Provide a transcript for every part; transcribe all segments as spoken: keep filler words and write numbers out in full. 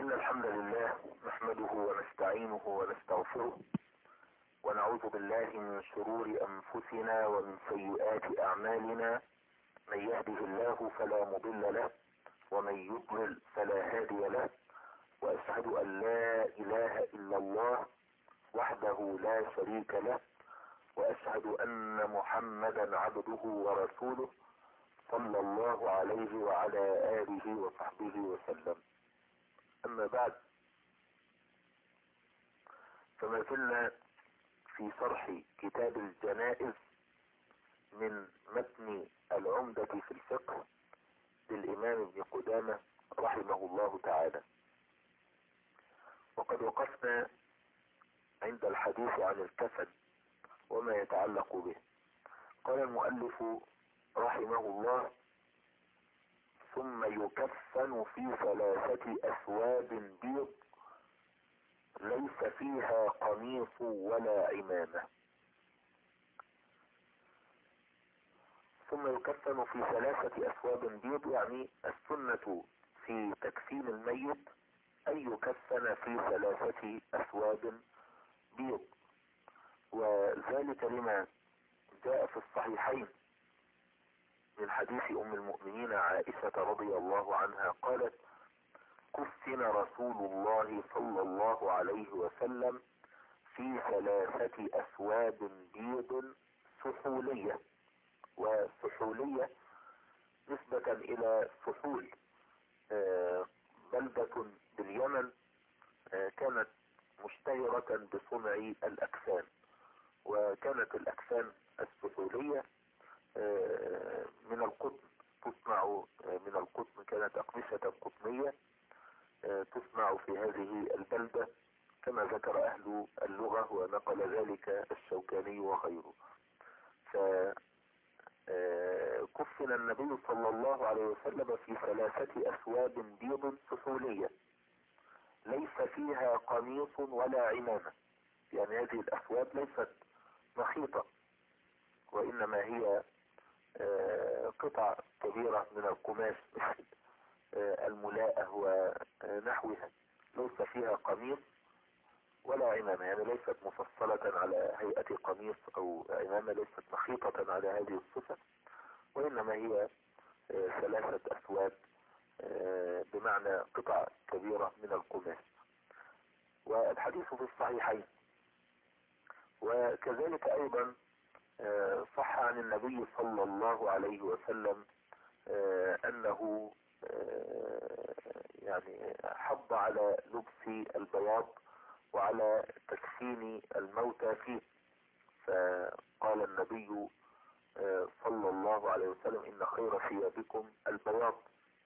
إن الحمد لله نحمده ونستعينه ونستغفره ونعوذ بالله من شرور أنفسنا ومن سيئات أعمالنا. من يهده الله فلا مضل له ومن يضلل فلا هادي له، وأشهد أن لا إله إلا الله وحده لا شريك له، وأشهد أن محمدا عبده ورسوله صلى الله عليه وعلى آله وصحبه وسلم. أما بعد، فما زلنا في شرح كتاب الجنائز من متن العمدة في الفقه للإمام ابن قدامة رحمه الله تعالى، وقد وقفنا عند الحديث عن الكفن وما يتعلق به. قال المؤلف رحمه الله: ثم يكفن في ثلاثة أثواب بيض ليس فيها قميص ولا عمامة. ثم يكفن في ثلاثة أثواب بيض، يعني السنة في تكفين الميت أن يكفن في ثلاثة أثواب بيض، وذلك لما جاء في الصحيحين من حديث أم المؤمنين عائشة رضي الله عنها قالت: كفن رسول الله صلى الله عليه وسلم في ثلاثة أثواب بيض سحولية. وسحولية نسبة إلى سحول بلدة باليمن كانت مشتهرة بصنع الأكفان، وكانت الأكفان السحولية من القطن، تصنع من القطن، كانت أقمشة قطنية تصنع في هذه البلدة كما ذكر أهل اللغة ونقل ذلك الشوكاني وغيره. فكفن النبي صلى الله عليه وسلم في ثلاثة أثواب بيض سحولية ليس فيها قميص ولا عمامة، يعني هذه الأثواب ليست مخيطة، وإنما هي قطع كبيرة من القماش مثل الملاءة ونحوها، ليس فيها قميص ولا عمامة، يعني ليست مفصلة على هيئة قميص أو عمامة، ليست مخيطة على هذه الصفة، وإنما هي ثلاثة أثواب بمعنى قطع كبيرة من القماش. والحديث في الصحيحين. وكذلك أيضا صح عن النبي صلى الله عليه وسلم أنه يعني حض على لبس البياض وعلى تكفين الموتى فيه، فقال النبي صلى الله عليه وسلم: إن خير ثيابكم البياض.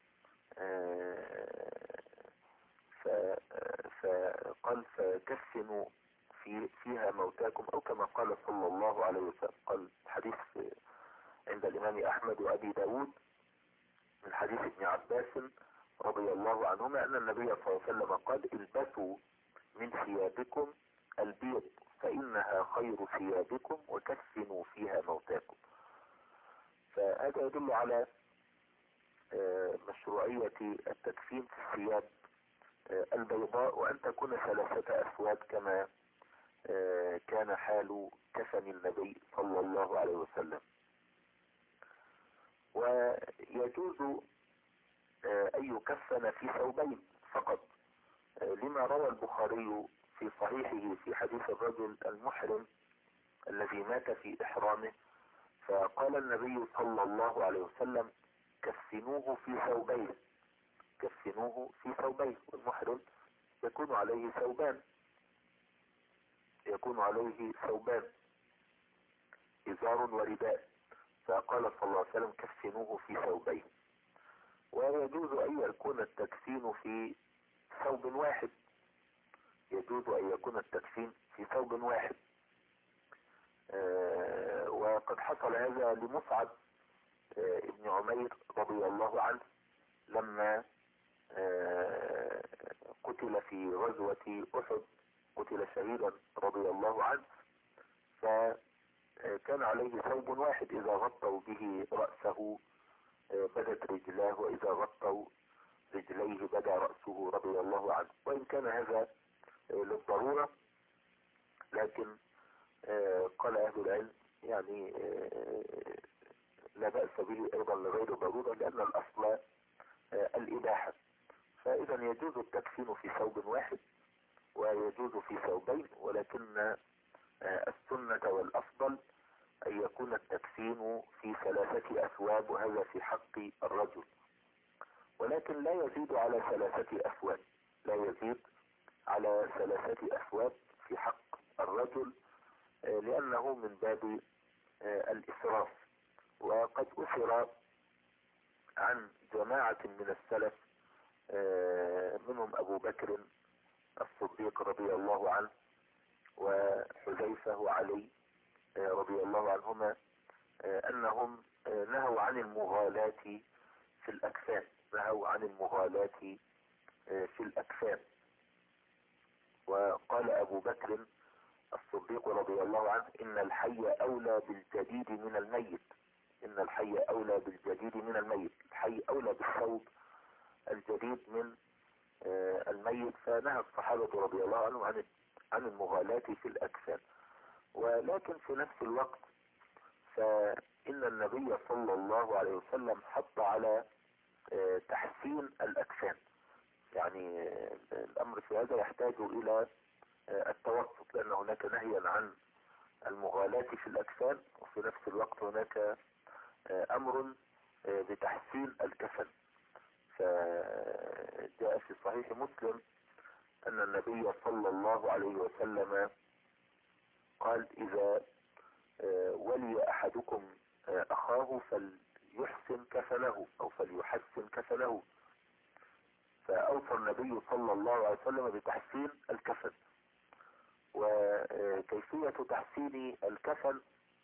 فقال: فكفنوا في فيها موتاكم، أو كما قال صلى الله عليه وسلم. قال حديث عند الإمام أحمد وأبي داود من حديث ابن عباس رضي الله عنهما أن النبي صلى الله عليه وسلم قال: البسوا من ثيابكم البيض فإنها خير ثيابكم وكفنوا فيها موتاكم. فهذا يدل على مشروعية التكفين في الثياب البيضاء، وأن تكون ثلاثة أثواب كما كان حال كفن النبي صلى الله عليه وسلم. ويجوز أن يكفن في ثوبين فقط، لما روى البخاري في صحيحه في حديث الرجل المحرم الذي مات في إحرامه، فقال النبي صلى الله عليه وسلم: كفنوه في ثوبين، كفنوه في ثوبين. والمحرم يكون عليه ثوبان، يكون عليه ثوبان إزار ورداء، فقال صلى الله عليه وسلم: كفنوه في ثوبين. ويجوز أن يكون التكفين في ثوب واحد، يجوز أن يكون التكفين في ثوب واحد. آه وقد حصل هذا لمصعب آه ابن عمير رضي الله عنه لما آه قتل في غزوة أحد، قتل شهيدا رضي الله عنه، فكان عليه ثوب واحد إذا غطوا به رأسه بدت رجلاه، وإذا غطوا رجليه بدا رأسه رضي الله عنه. كان هذا للضرورة، لكن قال أهل العلم يعني لا بأس به أيضا لغير ضرورة، لأن الأصل الإباحة. فإذا يجوز التكفين في ثوب واحد ويجوز في ثوبين، ولكن السنة والأفضل أن يكون التكفين في ثلاثة أثواب، وهذا في حق الرجل، ولكن لا يزيد على ثلاثة أثواب، لا يزيد على ثلاثة أثواب في حق الرجل، لأنه من باب الإسراف. وقد أثر عن جماعة من السلف منهم أبو بكر الصديق رضي الله عنه وحذيفة وعلي رضي الله عنهما أنهم نهوا عن المغالاة في الأكفان، نهوا عن المغالاة في الأكفان. وقال أبو بكر الصديق رضي الله عنه: إن الحي أولى بالجديد من الميت، إن الحي أولى بالجديد من الميت، الحي أولى بالثوب الجديد من الميت. فنهى الصحابة رضي الله عنهم عن عن المغالاة في الأكفان. ولكن في نفس الوقت فإن النبي صلى الله عليه وسلم حط على تحسين الأكفان، يعني الأمر في هذا يحتاج إلى التوسط، لأن هناك نهيا عن المغالاة في الأكفان، وفي نفس الوقت هناك أمر بتحسين الكفن. فجاء في صحيح مسلم أن النبي صلى الله عليه وسلم قال: إذا ولي أحدكم أخاه فليحسن كفنه أو فليحسن كفنه. فأوصى النبي صلى الله عليه وسلم بتحسين الكفن. وكيفية تحسين الكفن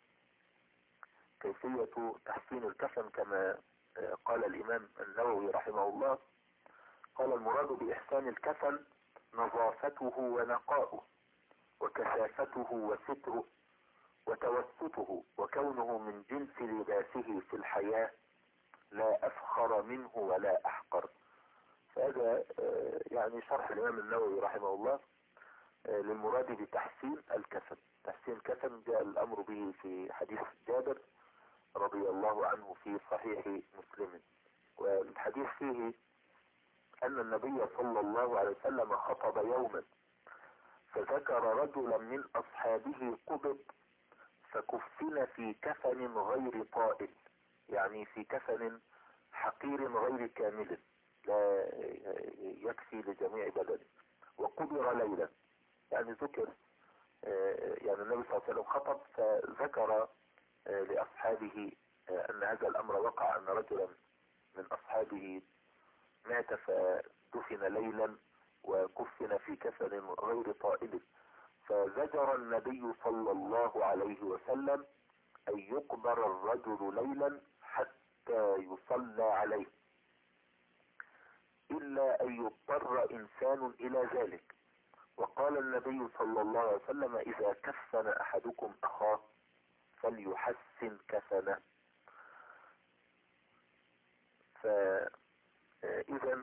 كيفية تحسين الكفن كما قال الإمام النووي رحمه الله، قال: المراد بإحسان الكفن نظافته ونقاؤه وكثافته وستره وتوسطه، وكونه من جنس لباسه في الحياة لا أفخر منه ولا أحقر. فهذا يعني شرح الإمام النووي رحمه الله للمراد بتحسين الكفن. تحسين الكفن جاء الأمر به في حديث جابر رضي الله عنه في صحيح مسلم. والحديث فيه أن النبي صلى الله عليه وسلم خطب يوما فذكر رجلا من أصحابه قبض فكفن في كفن غير طائل، يعني في كفن حقير غير كامل لا يكفي لجميع بدنه، وقبر ليلا. يعني ذكر يعني النبي صلى الله عليه وسلم خطب فذكر لأصحابه أن هذا الأمر وقع، أن رجلا من أصحابه مات فدفن ليلا وكفن في كفن غير طائل، فزجر النبي صلى الله عليه وسلم أن يقبر الرجل ليلا حتى يصلى عليه، إلا أن يضطر إنسان إلى ذلك. وقال النبي صلى الله عليه وسلم: إذا كفن أحدكم أخاه فليحسن كفنه. فإذا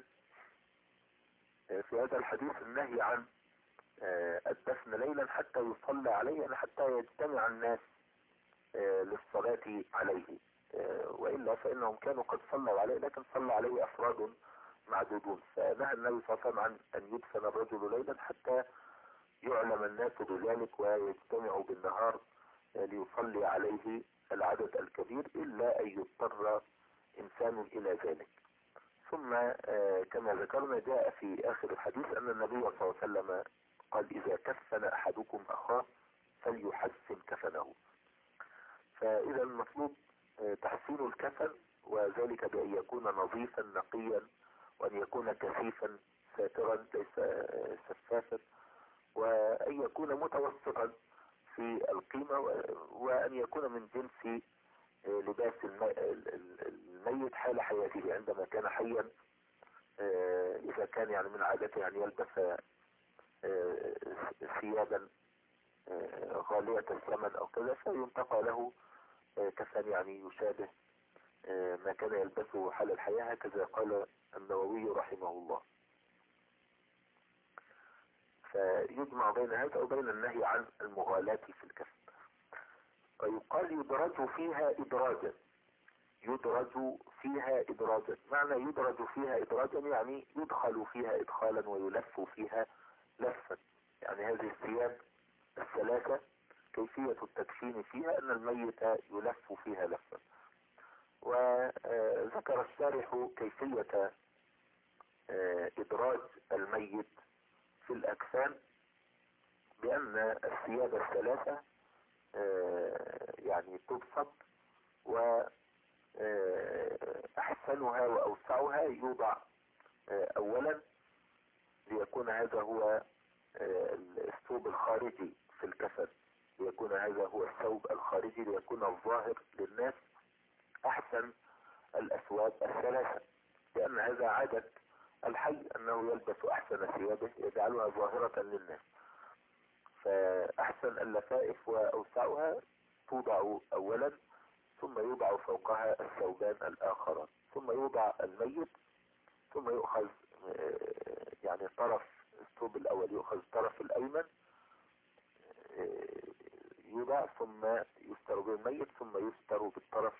في هذا الحديث النهي عن الدفن ليلا حتى يصلى عليه، يعني حتى يجتمع الناس للصلاة عليه، وإلا فإنهم كانوا قد صلوا عليه لكن صلى عليه أفراد معدودون. فنهى النبي صلى الله عليه وسلم عن أن يدفن الرجل ليلا حتى يعلم الناس بذلك ويجتمعوا بالنهار ليصلي عليه العدد الكبير، إلا أن يضطر إنسان إلى ذلك. ثم كما ذكرنا جاء في آخر الحديث أن النبي صلى الله عليه وسلم قال: إذا كفن أحدكم أخاه فليحسن كفنه. فإذا المطلوب تحسين الكفن، وذلك بأن يكون نظيفا نقيا، وأن يكون كثيفا ساترا ليس شفافا، وأن يكون متوسطا في القيمة، وأن يكون من جنس لباس الميت حال حياته عندما كان حيا. إذا كان يعني من عادته أن يلبس ثيابا غالية الثمن أو كذا فينتقى له كفن يعني يشابه ما كان يلبسه حال الحياة. هكذا قال النووي رحمه الله. فيجمع بين هذا وبين النهي عن المغالاة في الكفن. ويقال يدرج فيها إدراجا، يدرج فيها إدراجا، معنى يدرج فيها إدراجا يعني يدخل فيها إدخالا ويلف فيها لفا. يعني هذه الثياب الثلاثة كيفية التكفين فيها أن الميت يلف فيها لفا. وذكر الشارح كيفية إدراج الميت في الأكفان بأن الثياب الثلاثة يعني تبسط، وأحسنها وأوسعها يوضع أولا ليكون هذا هو الثوب الخارجي في الكفن، ليكون هذا هو الثوب الخارجي ليكون الظاهر للناس أحسن الأثواب الثلاثة، لأن هذا عادة الحي أنه يلبس أحسن ثيابه يجعلها ظاهرة للناس. فأحسن اللفائف وأوسعها توضع أولا، ثم يوضع فوقها الثوبان الآخران، ثم يوضع الميت، ثم يؤخذ يعني طرف الثوب الأول يؤخذ الطرف الأيمن يوضع، ثم يستر به الميت، ثم يستر بالطرف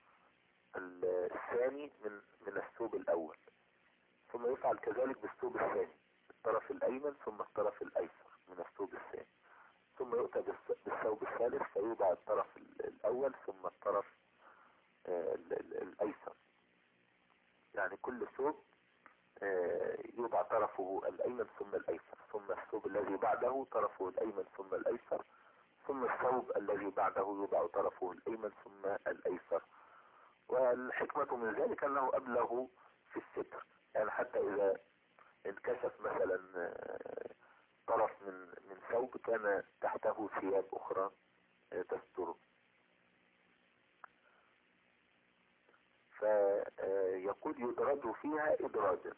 الثاني من من الثوب الأول، ثم يفعل كذلك بالثوب الثاني الطرف الأيمن، ثم الطرف الأيسر من الثوب الثاني، ثم يؤتى بالثوب الثالث فيوضع الطرف الأول ثم الطرف الأيسر. يعني كل ثوب يوضع طرفه الأيمن ثم الأيسر، ثم الثوب الذي بعده طرفه الأيمن ثم الأيسر، ثم الثوب الذي بعده يوضع طرفه الأيمن ثم الأيسر. والحكمة من ذلك أنه أبلغ في الستر، يعني حتى إذا انكشف مثلا طرف من من ثوب كان تحته ثياب أخرى تستره. فيقول يدرج فيها إدراجا.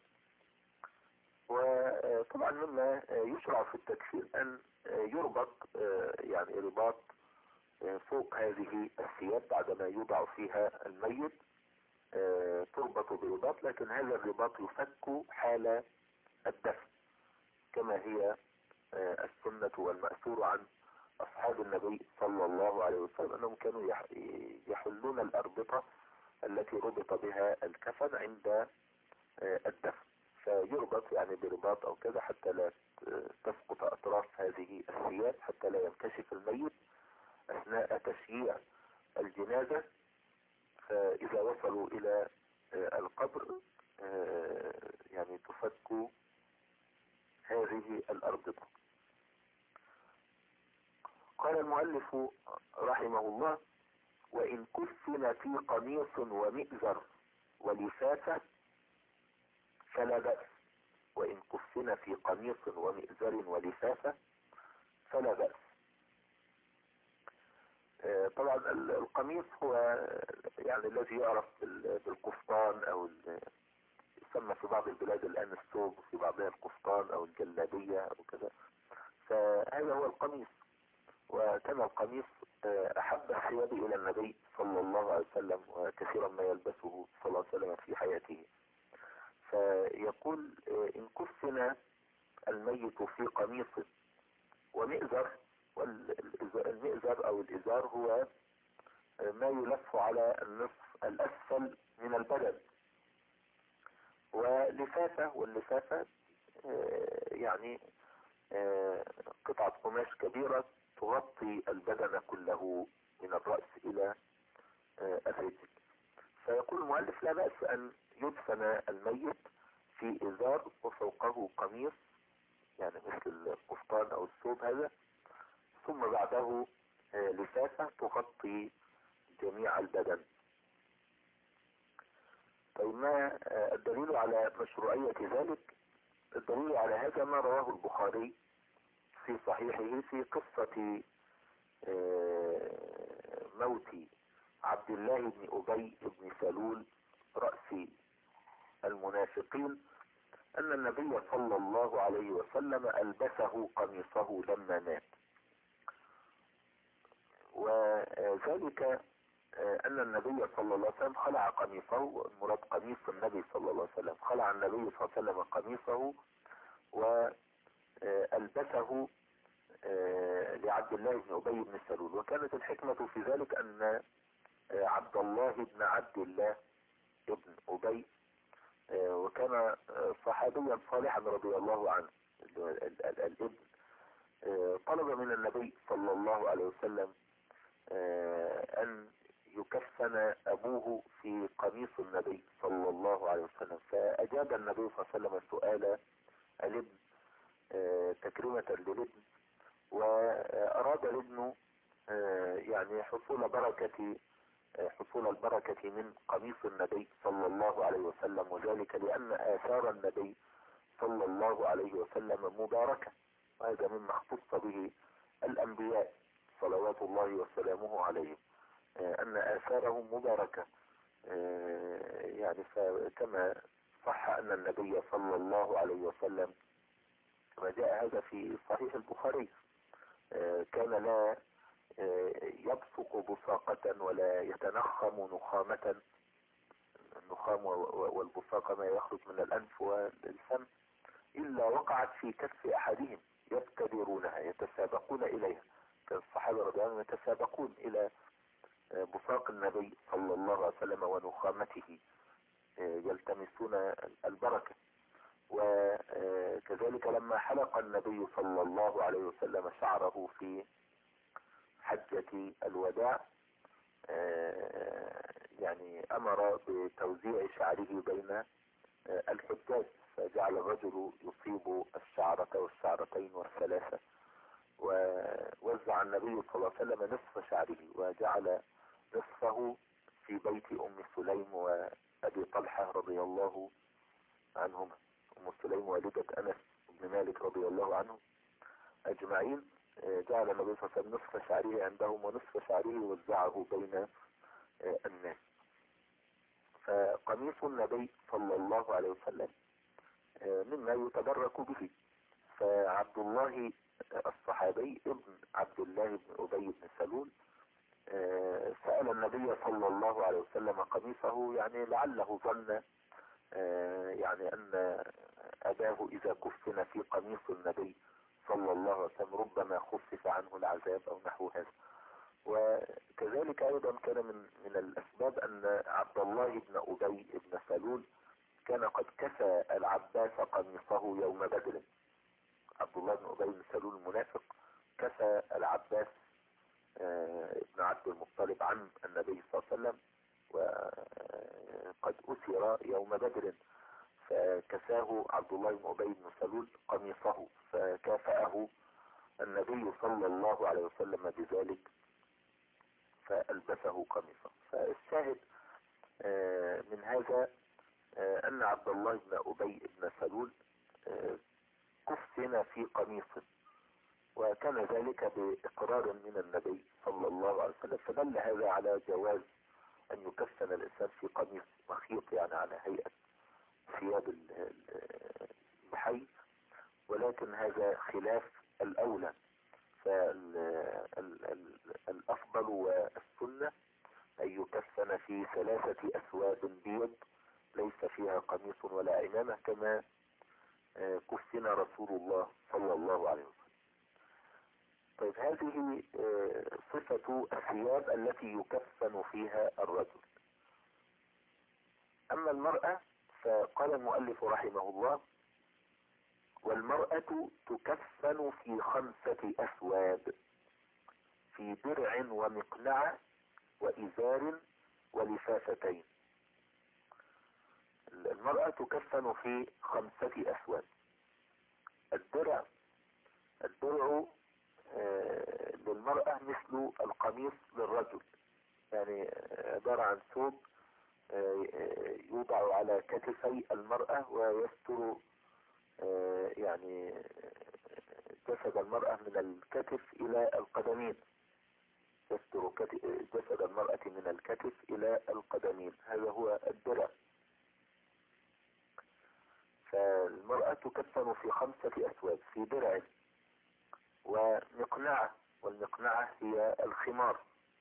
وطبعا مما يشرع في التكفير أن يربط يعني رباط فوق هذه الثياب بعدما يوضع فيها الميت، تربط برباط، لكن هذا الرباط يفك حال الدفن كما هي السنة والمأثور عن أصحاب النبي صلى الله عليه وسلم أنهم كانوا يحلون الأربطة التي ربط بها الكفن عند الدفن، فيربط يعني برباط أو كذا حتى لا تسقط أطراف هذه الثياب، حتى لا ينكشف الميت أثناء تشييع الجنازة. فإذا وصلوا إلى القبر يعني تفك هذه الأربطة. قال المؤلف رحمه الله: وإن كفن في قميص ومئزر ولفافة فلا بأس. وإن كفن في قميص ومئزر ولفافة فلا بأس. طبعا القميص هو يعني الذي يعرف بالقفطان او يسمى في بعض البلاد الآن الثوب، وفي بعضها القفطان او الجلابية او كذا، فهذا هو القميص. وكان القميص احب الثياب الى النبي صلى الله عليه وسلم، وكثيرا ما يلبسه صلى الله عليه وسلم في حياته. فيقول ان كفن الميت في قميص ومئزر، والمئزر او الازار هو ما يلف على النصف الاسفل من البدن، ولفافة، واللفافة يعني قطعة قماش كبيرة تغطي البدن كله من الرأس الى الرجل. فيقول المؤلف لا بأس ان يدفن الميت في ازار وفوقه قميص يعني مثل القفطان او الثوب هذا، ثم بعده لفافة تغطي جميع البدن. طيب ما الدليل على مشروعية ذلك؟ الدليل على هذا ما رواه البخاري في صحيحه في قصة موت عبد الله بن أبي بن سلول رأس المنافقين، أن النبي صلى الله عليه وسلم ألبسه قميصه لما مات. وذلك أن النبي صلى الله عليه وسلم خلع قميصه، المراد قميص النبي صلى الله عليه وسلم، خلع النبي صلى الله عليه وسلم قميصه فألبسه لعبد الله بن أبي بن سلول. وكانت الحكمة في ذلك أن عبد الله بن عبد الله ابن أبي وكان صحابيا صالحا رضي الله عنه الابن، طلب من النبي صلى الله عليه وسلم أن يكفن أبوه في قميص النبي صلى الله عليه وسلم، فأجاب النبي صلى الله عليه وسلم سؤال الابن تكريمة للابن، وأراد الابن يعني حصول بركة حصول البركة من قميص النبي صلى الله عليه وسلم، وذلك لأن آثار النبي صلى الله عليه وسلم مباركة، وهذا مما اختص به الأنبياء صلوات الله وسلامه عليهم، أن آثارهم مباركة. يعني كما صح أن النبي صلى الله عليه وسلم كما جاء هذا في صحيح البخاري كان لا يبصق بصاقة ولا يتنخم نخامة. النخام والبصاقة ما يخرج من الأنف والفم إلا وقعت في كف أحدهم يبتدرونها يتسابقون إليها. كان الصحابة رضي الله عنهم يتسابقون إلى بصاق النبي صلى الله عليه وسلم ونخامته يلتمسون البركة. وكذلك لما حلق النبي صلى الله عليه وسلم شعره في حجة الوداع يعني أمر بتوزيع شعره بين الحجاج، فجعل الرجل يصيب الشعرة والشعرتين والثلاثة، ووزع النبي صلى الله عليه وسلم نصف شعره وجعل نصفه في بيت أم سليم وأبي طلحة رضي الله عنهما. أم سليم والدة أنس بن مالك رضي الله عنه أجمعين، جعل النبي صلى الله عليه وسلم نصف شعره عندهم ونصف شعره وزعه بين الناس. فقميص النبي صلى الله عليه وسلم مما يتبرك به. فعبد الله الصحابي ابن عبد الله بن أبي بن سلول سأل النبي صلى الله عليه وسلم قميصه، يعني لعله ظن يعني أن أباه إذا كفن في قميص النبي صلى الله عليه وسلم ربما خفف عنه العذاب أو نحو هذا. وكذلك أيضا كان من من الأسباب أن عبد الله بن أبي بن سلول كان قد كسى العباس قميصه يوم بدر. عبد الله بن أبي بن سلول المنافق كسى العباس ابن عبد المطلب عن النبي صلى الله عليه وسلم وقد أسر يوم بدر، فكساه عبد الله بن أبي بن سلول قميصه، فكافأه النبي صلى الله عليه وسلم بذلك فألبسه قميصه. فالشاهد من هذا أن عبد الله بن أبي بن سلول كفن في قميصه، وكان ذلك بإقرار من النبي صلى الله عليه وسلم، فدل هذا على جواز أن يكفن الإنسان في قميص مخيط، يعني على هيئة ثياب الحي، ولكن هذا خلاف الأولى. فالأفضل والسنة أن يكفن في ثلاثة أثواب بيض ليس فيها قميص ولا عمامة، كما كفن رسول الله صلى الله عليه وسلم. طيب، هذه صفة الثياب التي يكفن فيها الرجل. أما المرأة فقال المؤلف رحمه الله: والمرأة تكفن في خمسة أثواب، في درع ومقنعة وإزار ولفافتين. المرأة تكفن في خمسة أثواب. الدرع الدرع للمرأة مثل القميص للرجل، يعني عبارة عن ثوب يوضع على كتفي المرأة ويستر يعني جسد المرأة من الكتف إلى القدمين، يستر جسد المرأة من الكتف إلى القدمين، هذا هو الدرع. فالمرأة تكفن في خمسة أثواب، في درع ومقنعة، والمقنعة هي الخمار،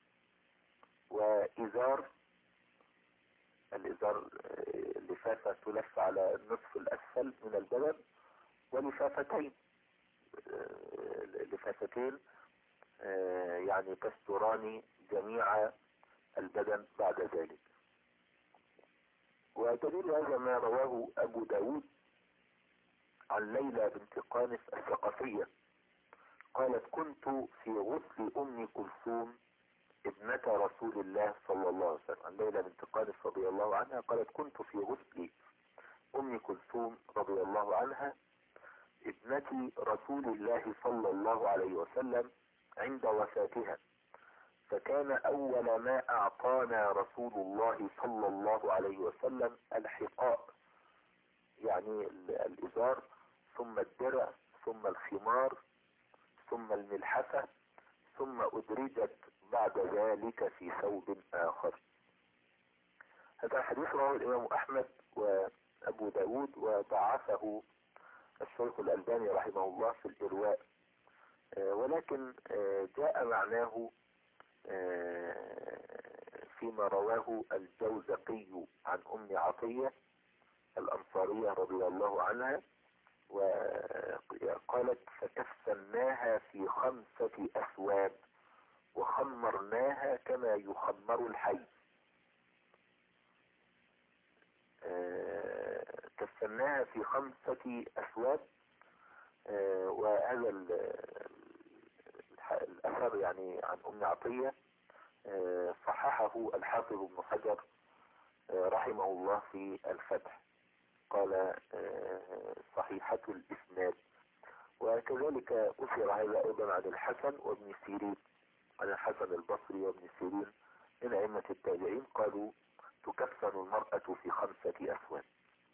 وإزار، الإزار لفافة تلف على النصف الأسفل من البدن، ولفافتين لفافتين يعني تستران جميع البدن بعد ذلك. ودليل هذا ما رواه أبو داود عن ليلى بنت قانف الثقفية قالت: كنت في غسل أم كلثوم ابنة رسول الله صلى الله عليه وسلم. عن ليلى بنت قانف رضي الله عنها قالت: كنت في غسل أم كلثوم رضي الله عنها ابنة رسول الله صلى الله عليه وسلم عند وفاتها، فكان أول ما أعطانا رسول الله صلى الله عليه وسلم الحقاء، يعني الإزار، ثم الدرع، ثم الخمار، ثم الملحفة، ثم أدرجت بعد ذلك في ثوب آخر. هذا الحديث رواه الإمام أحمد وأبو داود وضعفه الشيخ الألباني رحمه الله في الإرواء، ولكن جاء معناه فيما رواه الجوزقي عن أم عطية الأنصارية رضي الله عنها، وقالت: فكفناها في خمسة أثواب وخمرناها كما يخمر الحي. كفناها في خمسة أثواب، وهذا الأثر يعني عن أم عطية صححه الحافظ ابن حجر رحمه الله في الفتح، قال صحيحة الإسناد. وكذلك أثر هذا أيضا عن الحسن وابن سيرين، عن الحسن البصري وابن سيرين من أئمة التابعين قالوا: تكفن المرأة في خمسة أثواب.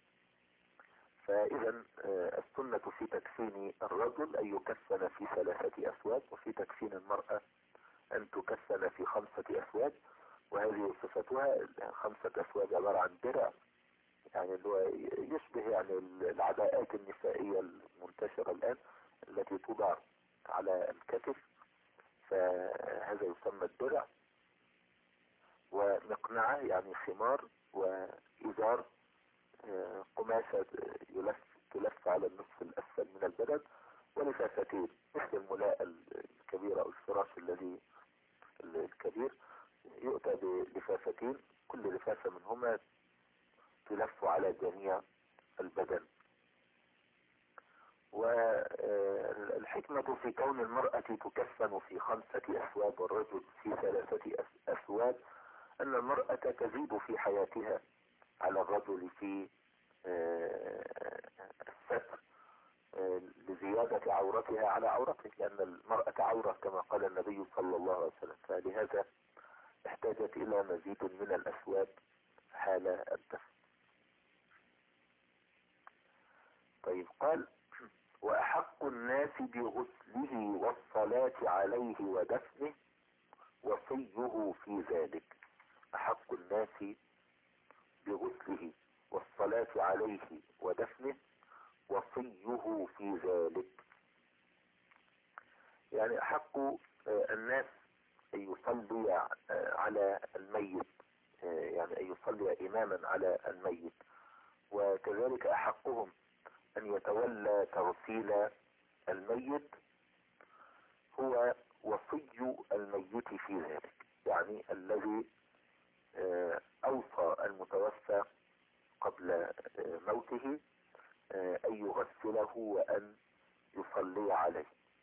فإذا السنة في تكفين الرجل أن يكفن في ثلاثة أثواب، وفي تكفين المرأة أن تكفن في خمسة أثواب. وهذه صفتها خمسة أثواب عبارة عن درع، يعني اللي هو يشبه يعني العباءات النسائية المنتشرة الآن التي توضع على الكتف، فهذا يسمى الدرع. ومقنعة يعني خمار، وإزار قماشة يلف تلف على النصف الأسفل من البدن، ولفافتين مثل الملاء الكبير أو الفراش الذي الكبير يؤتى بلفافتين، كل لفافة منهما تلف على جميع البدن. والحكمة في كون المرأة تكفن في خمسة أثواب والرجل في ثلاثة أثواب أن المرأة تزيد في حياتها على الرجل في الستر لزيادة عورتها على عورته، لأن المرأة عورة كما قال النبي صلى الله عليه وسلم، فلهذا احتاجت إلى مزيد من الأثواب حال الدفن. طيب، قال: وأحق الناس بغسله والصلاة عليه ودفنه وصيه في ذلك. أحق الناس بغسله والصلاة عليه ودفنه وصيه في ذلك، يعني أحق الناس أن يصلي على الميت، يعني أن يصلي إماما على الميت، وكذلك أحقهم أن يتولى تغسيل الميت هو وصي الميت في ذلك، يعني الذي أوصى المتوفى قبل موته أن يغسله وأن يصلي عليه.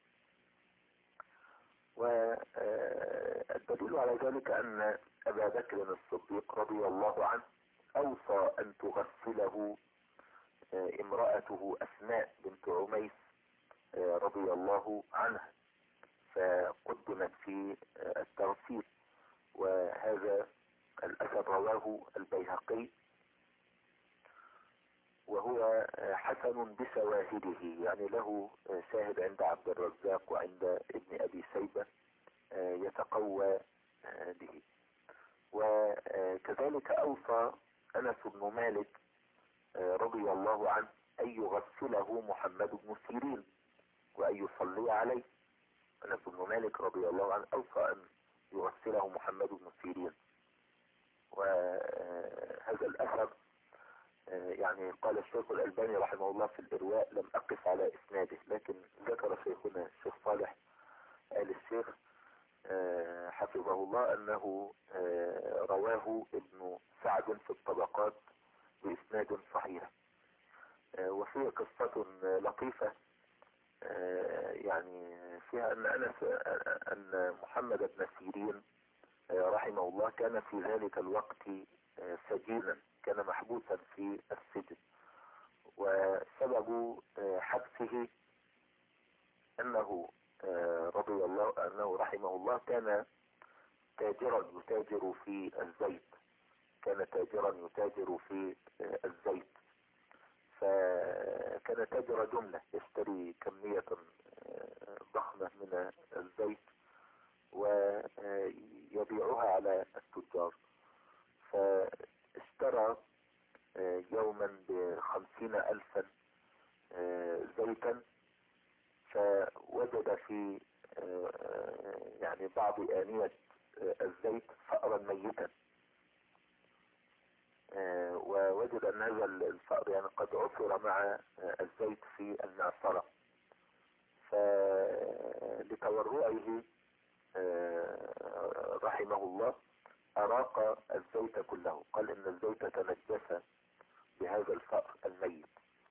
والدليل على ذلك أن أبا بكر الصديق رضي الله عنه أوصى أن تغسله امرأته أسماء بنت عميس رضي الله عنها، فقدمت في التغسيل. وهذا الأثر رواه البيهقي وهو حسن بشواهده، يعني له شاهد عند عبد الرزاق وعند ابن أبي شيبة يتقوى به. وكذلك أوصى أنس بن مالك رضي الله عنه أن يغسله محمد بن سيرين وأن يصلي عليه. أنس بن مالك رضي الله عنه أوصى أن يغسله محمد بن سيرين. وهذا الأثر يعني قال الشيخ الألباني رحمه الله في الإرواء: لم أقف على إسناده، لكن ذكر شيخ الله أنه رواه ابن سعد في الطبقات بإسناد صحيح. وفيه قصة لطيفة يعني فيها أن أنس أن محمد بن سيرين رحمه الله كان في ذلك الوقت سجينا، كان محبوسا في السجن، وسبب حبسه أنه رضي الله أنه رحمه الله كان تاجرا يتاجر في الزيت، كان تاجرا يتاجر في الزيت، فكان تاجر جملة يشتري كمية ضخمة من الزيت ويبيعها على التجار. فاشترى يوما بخمسين ألفا زيتا، فوجد في يعني بعض آنية الزيت فأرا ميتا، ووجد أن هذا الفأر يعني قد عصر مع الزيت في المعصرة، فلتورعه رحمه الله أراق الزيت كله، قال إن الزيت تنجس بهذا الفأر الميت،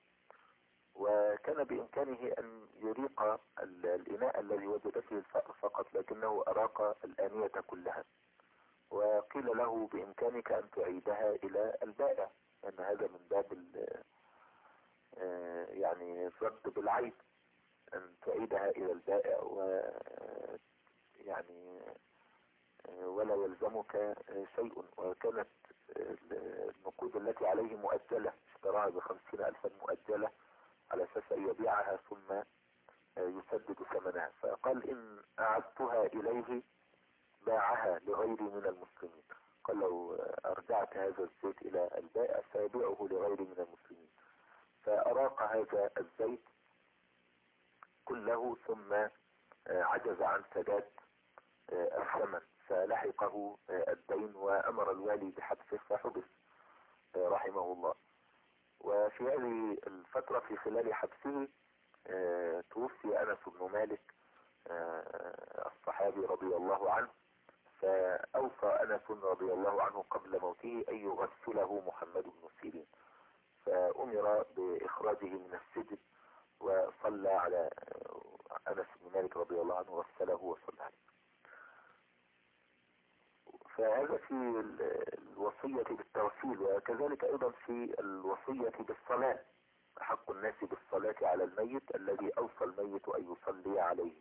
وكان بإمكانه أن يريق الإناء الذي وجد فيه الفأر فقط، لكنه أراق الآنية كلها، وقيل له بإمكانك أن تعيدها إلى البائع، أن هذا من باب يعني الرد بالعيب، أن تعيدها إلى البائع و يعني ولا يلزمك شيء. وكانت النقود التي عليه مؤجلة، اشتراها بخمسين ألفا مؤجلة على أساس أن يبيعها ثم يسدد ثمنها، فقال إن أعدتها إليه باعها لغيري من المسلمين، قال لو أرجعت هذا الزيت إلى البائع سيبيعه لغيري من المسلمين، فأراق هذا الزيت كله ثم عجز عن سداد الثمن، فلحقه الدين وأمر الوالي بحبسه فحبس رحمه الله. وفي هذه الفترة في خلال حبسه توفي أنس بن مالك الصحابي رضي الله عنه، فأوصى أنس رضي الله عنه قبل موته أن يغسله محمد بن سيرين، فأمر بإخراجه من السجن وصلى على أنس بن مالك رضي الله عنه وغسله وصلى عليه. فهذا في الوصية بالتوسيل، وكذلك أيضا في الوصية بالصلاة، حق الناس بالصلاة على الميت الذي أوصى الميت أن يصلي عليه.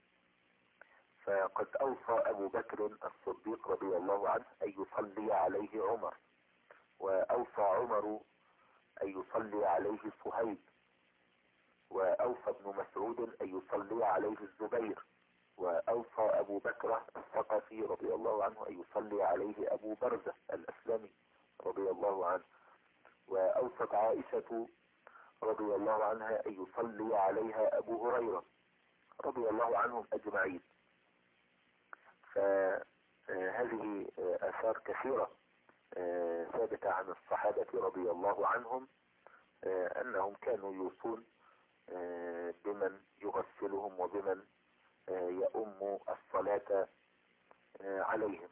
فقد أوصى أبو بكر الصديق رضي الله عنه أن يصلي عليه عمر، وأوصى عمر أن يصلي عليه صهيب، وأوصى ابن مسعود أن يصلي عليه الزبير، وأوصى أبو بكر الثقفي رضي الله عنه أن يصلي عليه أبو برزة الأسلمي رضي الله عنه، وأوصت عائشة رضي الله عنها أن يصلي عليها أبو هريرة رضي الله عنهم أجمعين. فهذه آثار كثيرة ثابتة عن الصحابة رضي الله عنهم أنهم كانوا يوصون بمن يغسلهم وبمن يؤم الصلاة عليهم.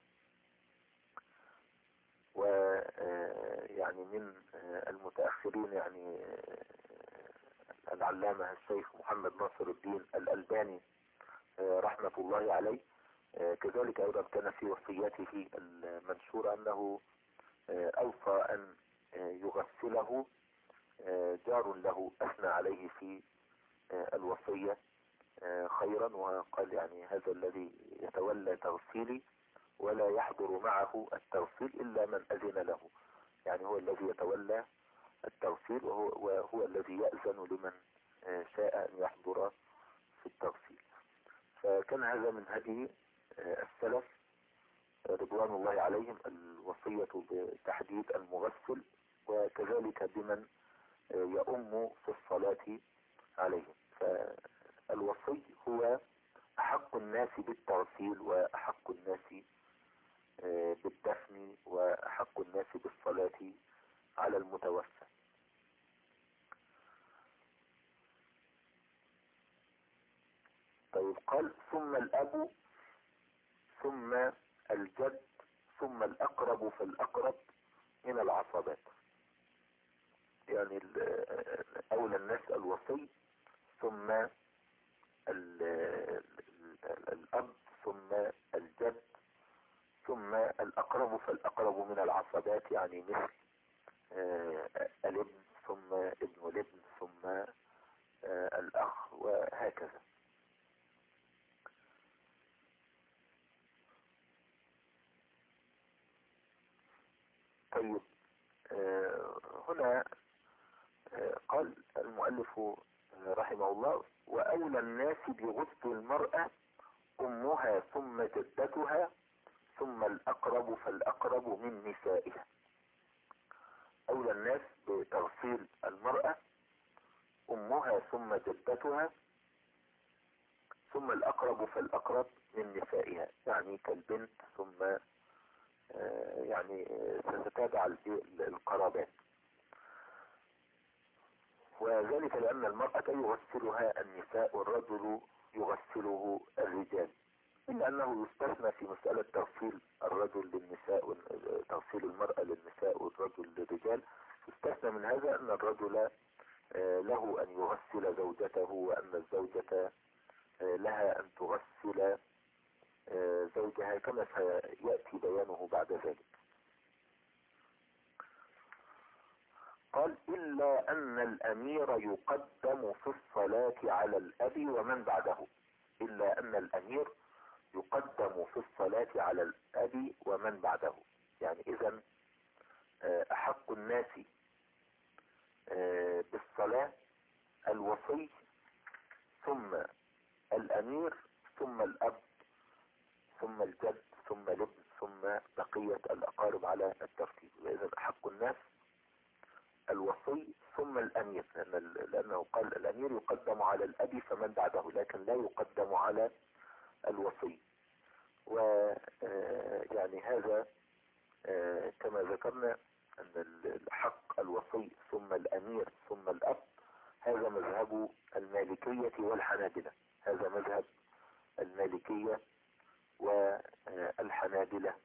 ويعني من المتأخرين يعني العلامة الشيخ محمد ناصر الدين الألباني رحمة الله عليه، كذلك أيضا كان في وصيته المنشورة أنه أوصى أن يغسله جار له أثنى عليه في الوصية خيرا، وقال يعني هذا الذي يتولى تغسيلي ولا يحضر معه التغسيل إلا من أذن له، يعني هو الذي يتولى التغسيل وهو, وهو الذي يأذن لمن شاء أن يحضر في التغسيل. فكان هذا من هدي السلف رضوان الله عليهم الوصية بتحديد المغسل، وكذلك بمن يؤم في الصلاة عليهم. فالوصي هو أحق الناس بالتغسيل وأحق الناس بالدفن وأحق الناس بالصلاة على المتوفى. طيب قال ثم الأب ثم الجد ثم الأقرب فالأقرب من العصبات. يعني أولى الناس الوصي، ثم الأب، ثم الجد، ثم الأقرب فالأقرب من العصبات، يعني مثل الابن ثم ابن الابن ثم الأخ وهكذا. طيب، هنا قال المؤلف رحمه الله: وأولى الناس بغسل المرأة أمها ثم جدتها ثم الأقرب فالأقرب من نسائها. أولى الناس بتغسيل المرأة أمها ثم جدتها ثم الأقرب فالأقرب من نسائها، يعني كالبنت، ثم يعني ستتابع القرابات. وذلك لأن المرأة يغسلها النساء والرجل يغسله الرجال، إلا أنه يستثنى في مسألة تغسيل الرجل للنساء، تغسيل المرأة للنساء والرجل للرجال. يستثنى من هذا أن الرجل له أن يغسل زوجته، وأن الزوجة لها أن تغسل زوجها، كما سيأتي بيانه بعد ذلك. قال: إلا أن الأمير يقدم في الصلاة على الأب ومن بعده. إلا أن الأمير يقدم في الصلاة على الأب ومن بعده. يعني إذن أحق الناس بالصلاة الوصي، ثم الأمير، ثم الأب، ثم الجد، ثم الابن، ثم بقية الأقارب على الترتيب. إذن أحق الناس الوصي ثم الأمير، لأنه قال الأمير يقدم على الأب فمن بعده، لكن لا يقدم على الوصي. ويعني هذا كما ذكرنا أن الحق الوصي ثم الأمير ثم الأب، هذا مذهب المالكية والحنابلة. هذا مذهب المالكية والحنابلة.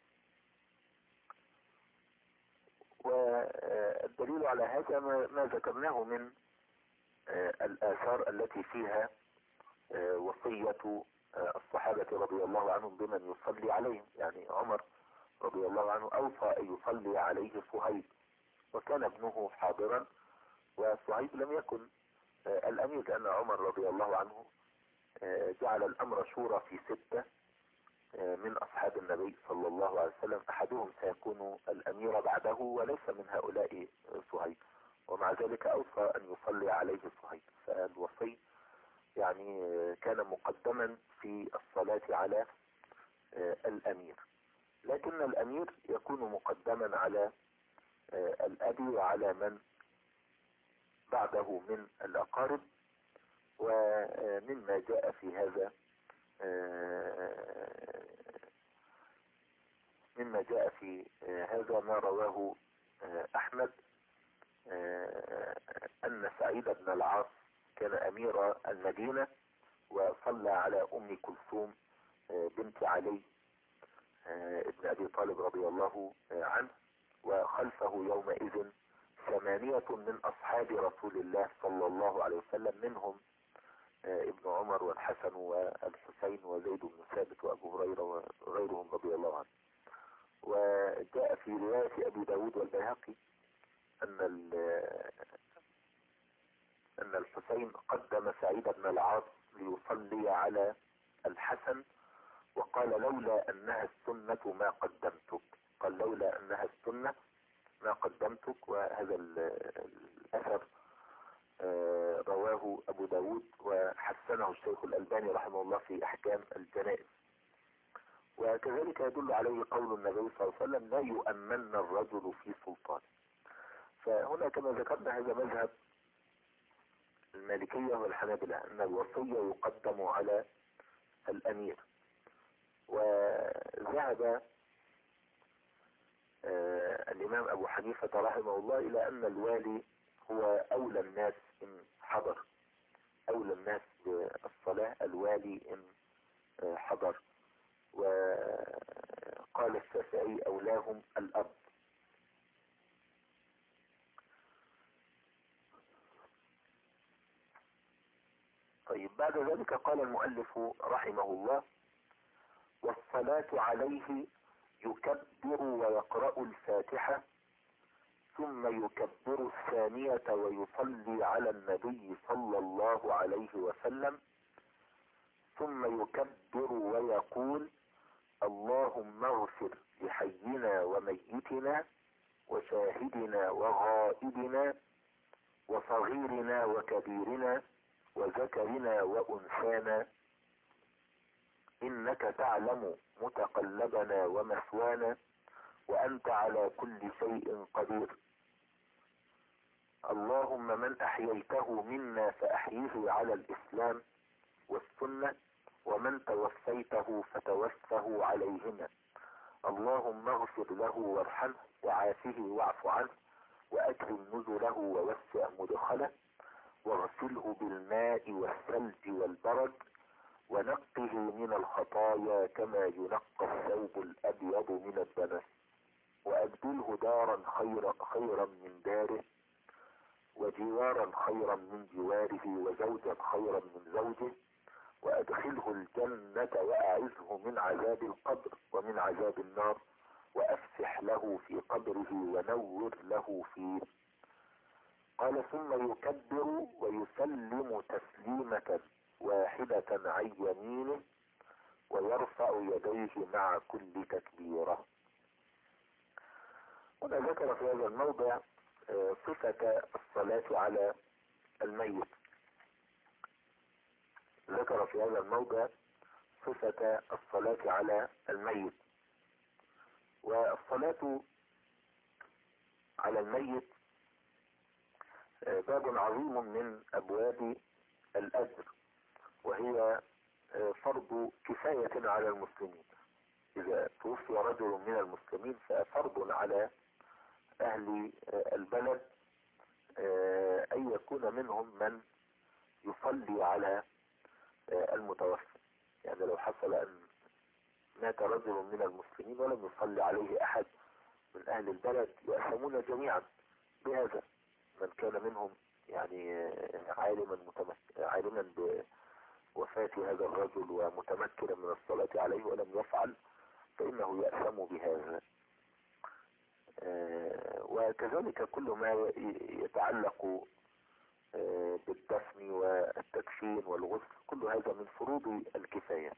والدليل على هذا ما ذكرناه من الآثار التي فيها وصية الصحابة رضي الله عنهم بمن يصلي عليهم. يعني عمر رضي الله عنه أوصى أن يصلي عليه صهيب، وكان ابنه حاضرا، وصهيب لم يكن الأمير، لأن عمر رضي الله عنه جعل الأمر شورى في ستة من أصحاب النبي صلى الله عليه وسلم، أحدهم سيكون الأمير بعده وليس من هؤلاء صهيب، ومع ذلك أوصى أن يصلي عليه صهيب. فالوصي يعني كان مقدما في الصلاة على الأمير، لكن الأمير يكون مقدما على الأب وعلى من بعده من الأقارب. ومما جاء في هذا مما جاء في هذا ما رواه أحمد أن سعيد بن العاص كان أمير المدينة، وصلى على أم كلثوم بنت علي ابن أبي طالب رضي الله عنه، وخلفه يومئذ ثمانية من أصحاب رسول الله صلى الله عليه وسلم، منهم ابن عمر والحسن والحسين وزيد بن ثابت وأبو هريرة وغيرهم رضي الله عنه. وجاء في رواية أبي داود والبيهقي أن أن الحسين قدم سعيد بن العاص ليصلي على الحسن، وقال: لولا أنها السنة ما قدمتك. قال: لولا أنها السنة ما قدمتك. وهذا الأثر رواه أبو داود وحسنه الشيخ الألباني رحمه الله في أحكام الجنائز. وكذلك يدل عليه قول النبي صلى الله عليه وسلم: لا يؤمن الرجل في سلطانه. فهنا كما ذكرنا هذا مذهب المالكية والحنابلة، أن الوصي يقدم على الأمير. وذهب آه الإمام أبو حنيفة رحمه الله إلى أن الوالي هو أولى الناس إن حضر، أولى الناس بالصلاة الوالي إن آه حضر. وقال الشافعي أولاهم الأب. طيب بعد ذلك قال المؤلف رحمه الله: والصلاة عليه يكبر ويقرأ الفاتحة ثم يكبر الثانية ويصلي على النبي صلى الله عليه وسلم، ثم يكبر ويقول: اللهم اغفر لحينا وميتنا وشاهدنا وغائبنا وصغيرنا وكبيرنا وذكرنا وأنثانا، إنك تعلم متقلبنا ومثوانا وأنت على كل شيء قدير. اللهم من أحييته منا فأحيه على الإسلام والسنة، ومن توفيته فتوفه عليهما. اللهم اغفر له وارحمه وعافه واعف عنه وأكرم نزله ووسع مدخله واغسله بالماء والثلج والبرد ونقه من الخطايا كما ينقى الثوب الأبيض من الدنس، وأبدله دارا خيرا خيرا من داره وجوارا خيرا من جواره وزوجا خيرا من زوجه، وأدخله الجنة وأعزه من عذاب القبر ومن عذاب النار، وأفسح له في قبره ونور له فيه. قال: ثم يكبر ويسلم تسليمة واحدة عن يمينه ويرفع يديه مع كل تكبيرة. هنا ذكر في هذا الموضع صفة الصلاة على الميت. ذكر في هذا الموضع صفة الصلاة على الميت. والصلاة على الميت باب عظيم من أبواب الأجر، وهي فرض كفاية على المسلمين. إذا توفي رجل من المسلمين ففرض على أهل البلد أن يكون منهم من يصلي على المتوفى. يعني لو حصل أن مات رجل من المسلمين ولم يصلي عليه أحد من أهل البلد يأثمون جميعا بهذا. من كان منهم يعني عالما عالما بوفاة هذا الرجل ومتمكنا من الصلاة عليه ولم يفعل فإنه يأثم بهذا. وكذلك كل ما يتعلق بالدفن والتكفين والغسل كل هذا من فروض الكفاية.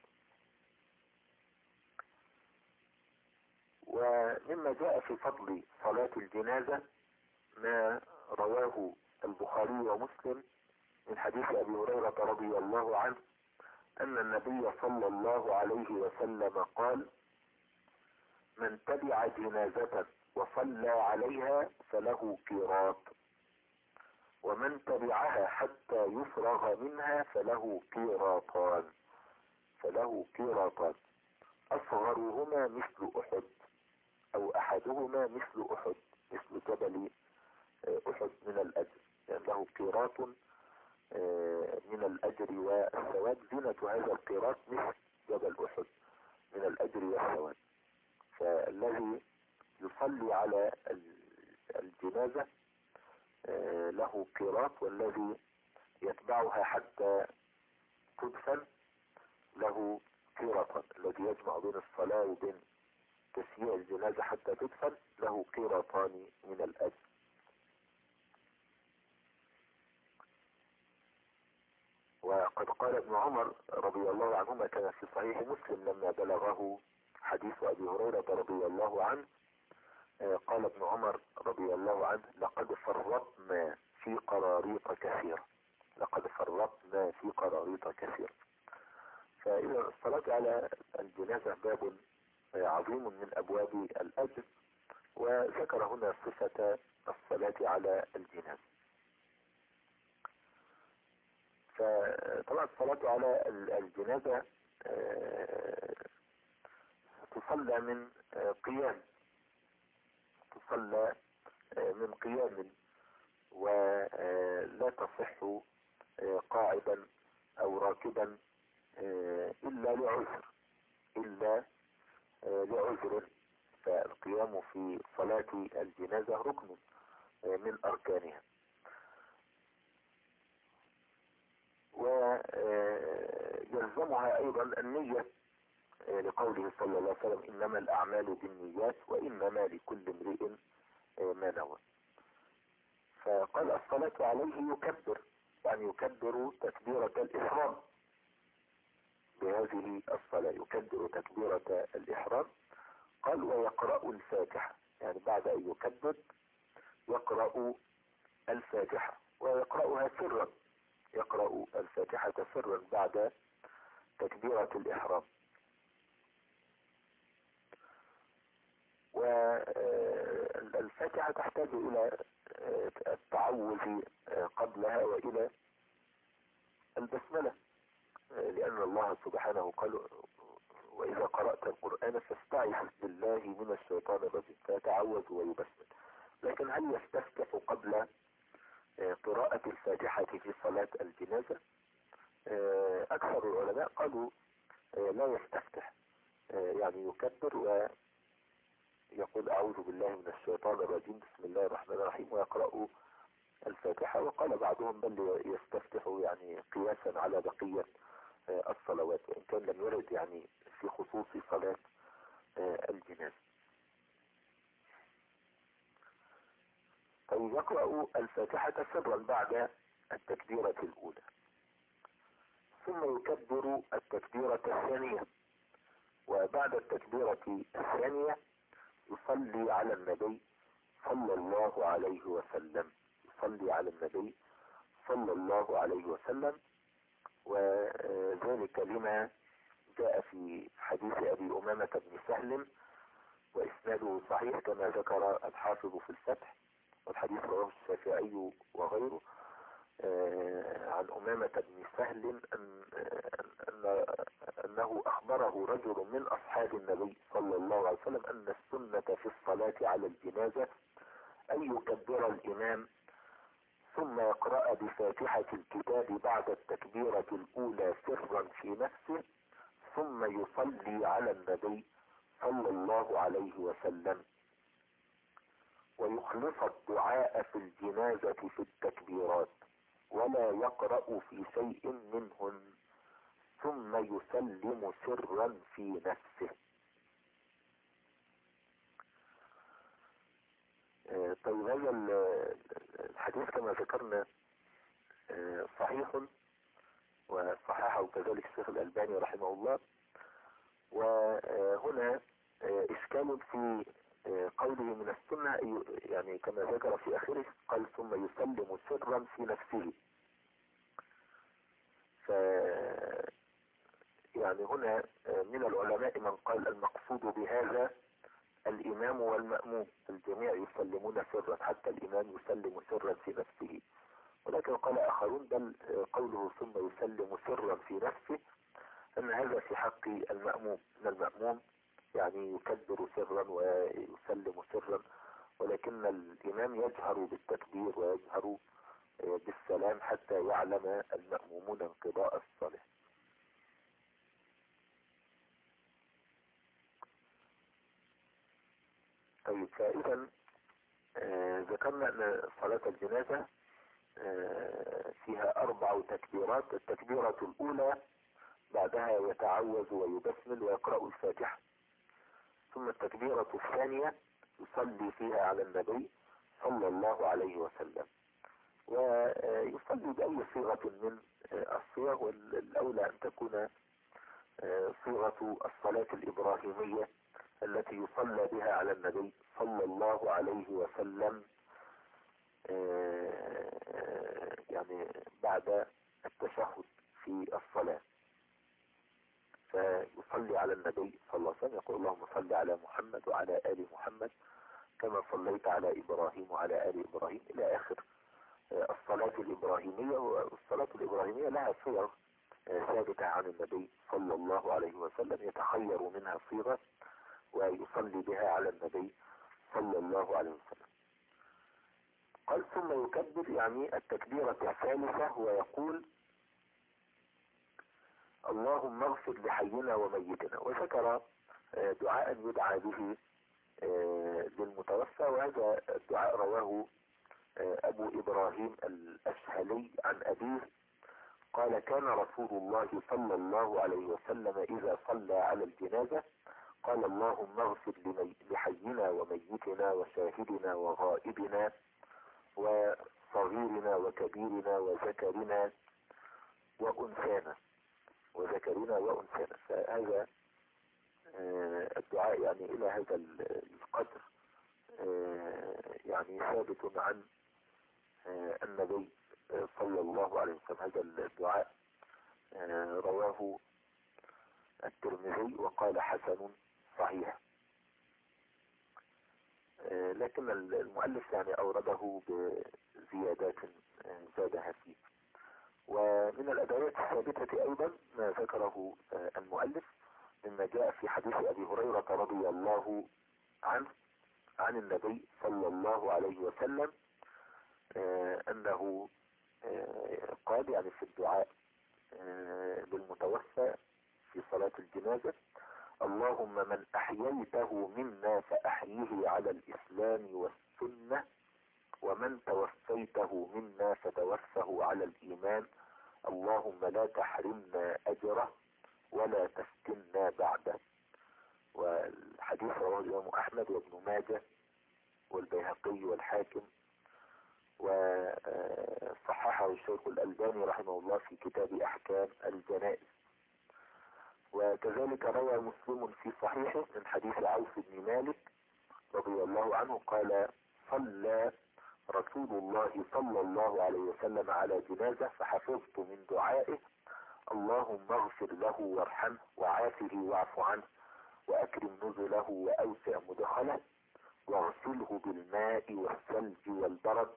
ومما جاء في فضل صلاة الجنازة ما رواه البخاري ومسلم من حديث أبي هريرة رضي الله عنه أن النبي صلى الله عليه وسلم قال: من تبع جنازة وصلى عليها فله قيراط، ومن تبعها حتى يفرغ منها فله قيراطان فله قيراطان أصغرهما مثل أحد أو أحدهما مثل أحد مثل جبل أحد من الأجر، يعني له قيراط من الأجر والثواب. زينة هذا القيراط مثل جبل أحد من الأجر والثواب. فالذي يصلي على الجنازة له قيراط، والذي يتبعها حتى تدفن له قيراطان. الذي يجمع بين الصلاة وبين تسيير الجنازة حتى تدفن له قيراطان من الأجر. وقد قال ابن عمر رضي الله عنهما كان في صحيح مسلم لما بلغه حديث أبي هريرة رضي الله عنه، قال ابن عمر رضي الله عنه: لقد فرطنا في قراريط كثيرة لقد فرطنا في قراريط كثيرة. فإذا الصلاة على الجنازة باب عظيم من أبواب الأجر، وذكر هنا صفة الصلاة على الجنازة. فطبعا الصلاة على الجنازة تصلى من قيام تصلى من قيام ولا تصح قاعدا أو راكبا إلا لعذر. إلا لعذر، فالقيام في صلاة الجنازة ركن من أركانها. ويلزمها أيضا النية لقوله صلى الله عليه وسلم إنما الأعمال بالنيات وإنما لكل امرئ ما نوى. فقال الصلاة عليه يكبر، يعني يكبر تكبيرة الإحرام بهذه الصلاة، يكبر تكبيرة الإحرام. قال ويقرأ الفاتحة، يعني بعد أن يكبر يقرأ الفاتحة، ويقرأها سرا، يقرأ الفاتحة سرا بعد تكبيرة الإحرام. والفاتحة تحتاج إلى التعوذ قبلها وإلى البسملة، لأن الله سبحانه قال وإذا قرأت القرآن فاستعذ بالله من الشيطان الرجيم، فتعوذ ويبسمل. لكن هل يستفتح قبل قراءة الفاتحة في صلاة الجنازة؟ أكثر العلماء قالوا لا يستفتح، يعني يكبر ويقول أعوذ بالله من الشيطان الرجيم بسم الله الرحمن الرحيم ويقرأ الفاتحة. وقال بعضهم بل يستفتح يعني قياسا على بقية الصلوات، وإن كان لم يرد يعني في خصوص صلاة الجنازة. طيب يقرأ الفاتحة سرا بعد التكبيرة الأولى، ثم يكبر التكبيرة الثانية، وبعد التكبيرة الثانية يصلي على النبي صلى الله عليه وسلم، يصلي على النبي صلى الله عليه وسلم. وذلك لما جاء في حديث أبي أمامة بن سهل وإسناده صحيح كما ذكر الحافظ في الفتح، والحديث رواه الشافعي وغيره، عن أمامة بن سهل أن أن أنه أخبره رجل من أصحاب النبي صلى الله عليه وسلم أن السنة في الصلاة على الجنازة أن يكبر الإمام ثم يقرأ بفاتحة الكتاب بعد التكبيرة الأولى سرا في نفسه، ثم يصلي على النبي صلى الله عليه وسلم ويخلص الدعاء في الجنازة في التكبيرات ولا يقرأ في شيء منهن، ثم يسلم سرا في نفسه. طيب هذا الحديث كما ذكرنا صحيح وصححه كذلك الشيخ الألباني رحمه الله. وهنا إشكال في قوله من السنة، يعني كما ذكر في آخره قال ثم يسلم سرا في نفسه. ف يعني هنا من العلماء من قال المقصود بهذا الإمام والمأموم، الجميع يسلمون سرا، حتى الإمام يسلم سرا في نفسه. ولكن قال آخرون بل قوله ثم يسلم سرا في نفسه أن هذا في حق المأموم، أن المأموم يعني يكبر سرا ويسلم سرا، ولكن الإمام يجهر بالتكبير ويجهر بالسلام حتى يعلم المأمومون انقضاء الصلاة. طيب فإذا آه ذكرنا أن صلاة الجنازة آه فيها أربع تكبيرات. التكبيرة الأولى بعدها يتعوذ ويبسمل ويقرأ الفاتحة، ثم التكبيرة الثانية يصلي فيها على النبي صلى الله عليه وسلم، ويصلي بأي صيغة من الصيغ، والأولى أن تكون صيغة الصلاة الإبراهيمية التي يصلى بها على النبي صلى الله عليه وسلم يعني بعد التشهد في الصلاة. فيصلي على النبي صلى الله عليه وسلم يقول اللهم صل على محمد وعلى آل محمد كما صليت على إبراهيم وعلى آل إبراهيم إلى آخر الصلاة الإبراهيمية. والصلاة الإبراهيمية لها صيغ ثابتة عن النبي صلى الله عليه وسلم يتخير منها صيغة ويصلي بها على النبي صلى الله عليه وسلم. قال ثم يكبر يعني التكبيرة الثالثة ويقول اللهم اغفر لحينا وميتنا، وذكر دعاء يدعى به للمتوفى، وهذا الدعاء رواه أبو إبراهيم الأشهلي عن أبيه قال كان رسول الله صلى الله عليه وسلم إذا صلى على الجنازة قال اللهم اغفر لحينا وميتنا وشاهدنا وغائبنا وصغيرنا وكبيرنا وذكرنا وأنثانا وذكرنا وأنثانا. فهذا الدعاء يعني إلى هذا القدر يعني ثابت عن النبي صلى الله عليه وسلم. هذا الدعاء رواه الترمذي وقال حسن صحيح، لكن المؤلف يعني أورده بزيادات زادها فيه. ومن الأدعيات الثابتة أيضا ما ذكره المؤلف مما جاء في حديث أبي هريرة رضي الله عنه عن النبي صلى الله عليه وسلم أنه قال يعني في الدعاء للمتوفى في صلاة الجنازة اللهم من أحييته منا فأحيه على الإسلام والسنة ومن توفيته منا فتوفه على الإيمان اللهم لا تحرمنا أجره ولا تفتنا بعده. والحديث رواه الإمام أحمد وابن ماجه والبيهقي والحاكم، وصححه الشيخ الألباني رحمه الله في كتاب أحكام الجنائز. وكذلك روى مسلم في صحيحه من حديث عوف بن مالك رضي الله عنه قال صلى رسول الله صلى الله عليه وسلم على جنازة فحفظت من دعائه اللهم اغفر له وارحمه وعافه واعف عنه وأكرم نزله وأوسع مدخله واغسله بالماء والثلج والبرد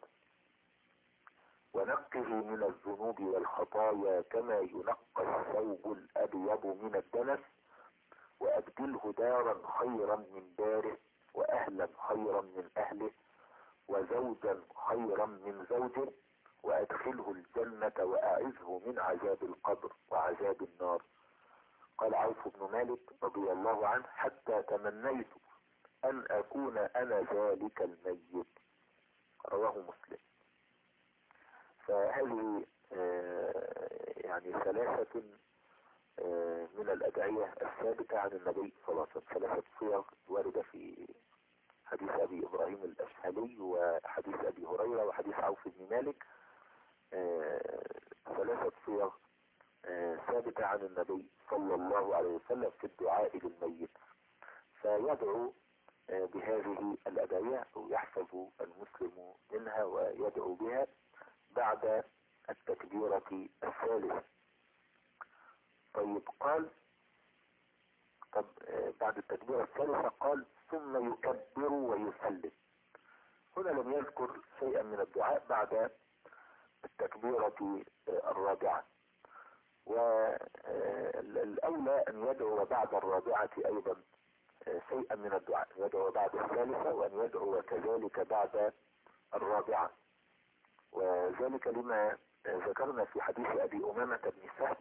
ونقه من الذنوب والخطايا كما ينقى الثوب الأبيض من الدنس وأبدله دارا خيرا من داره وأهلا خيرا من أهله وزوجا خيرا من زوجه وأدخله الجنة وأعذه من عذاب القبر وعذاب النار. قال عوف بن مالك رضي الله عنه حتى تمنيت أن أكون أنا ذلك الميت. رواه مسلم. فهذه يعني ثلاثة من الأدعية الثابتة عن النبي صلى الله عليه وسلم، ثلاثة صيغ واردة في حديث أبي إبراهيم الأشهلي وحديث أبي هريرة وحديث عوف بن مالك، ثلاثة صيغ ثابتة عن النبي صلى الله عليه وسلم في الدعاء للميت. فيدعو بهذه الأدعية ويحفظ المسلم منها ويدعو بها بعد التكبيرة الثالثة. طيب قال طب بعد التكبيرة الثالثة قال ثم يكبر ويسلم. هنا لم يذكر شيئا من الدعاء بعد التكبيرة الرابعة، والأولى أن يدعو بعد الرابعة أيضا شيئا من الدعاء، يدعو بعد الثالثة وأن يدعو كذلك بعد الرابعة، وذلك لما ذكرنا في حديث أبي أمامة بن سهل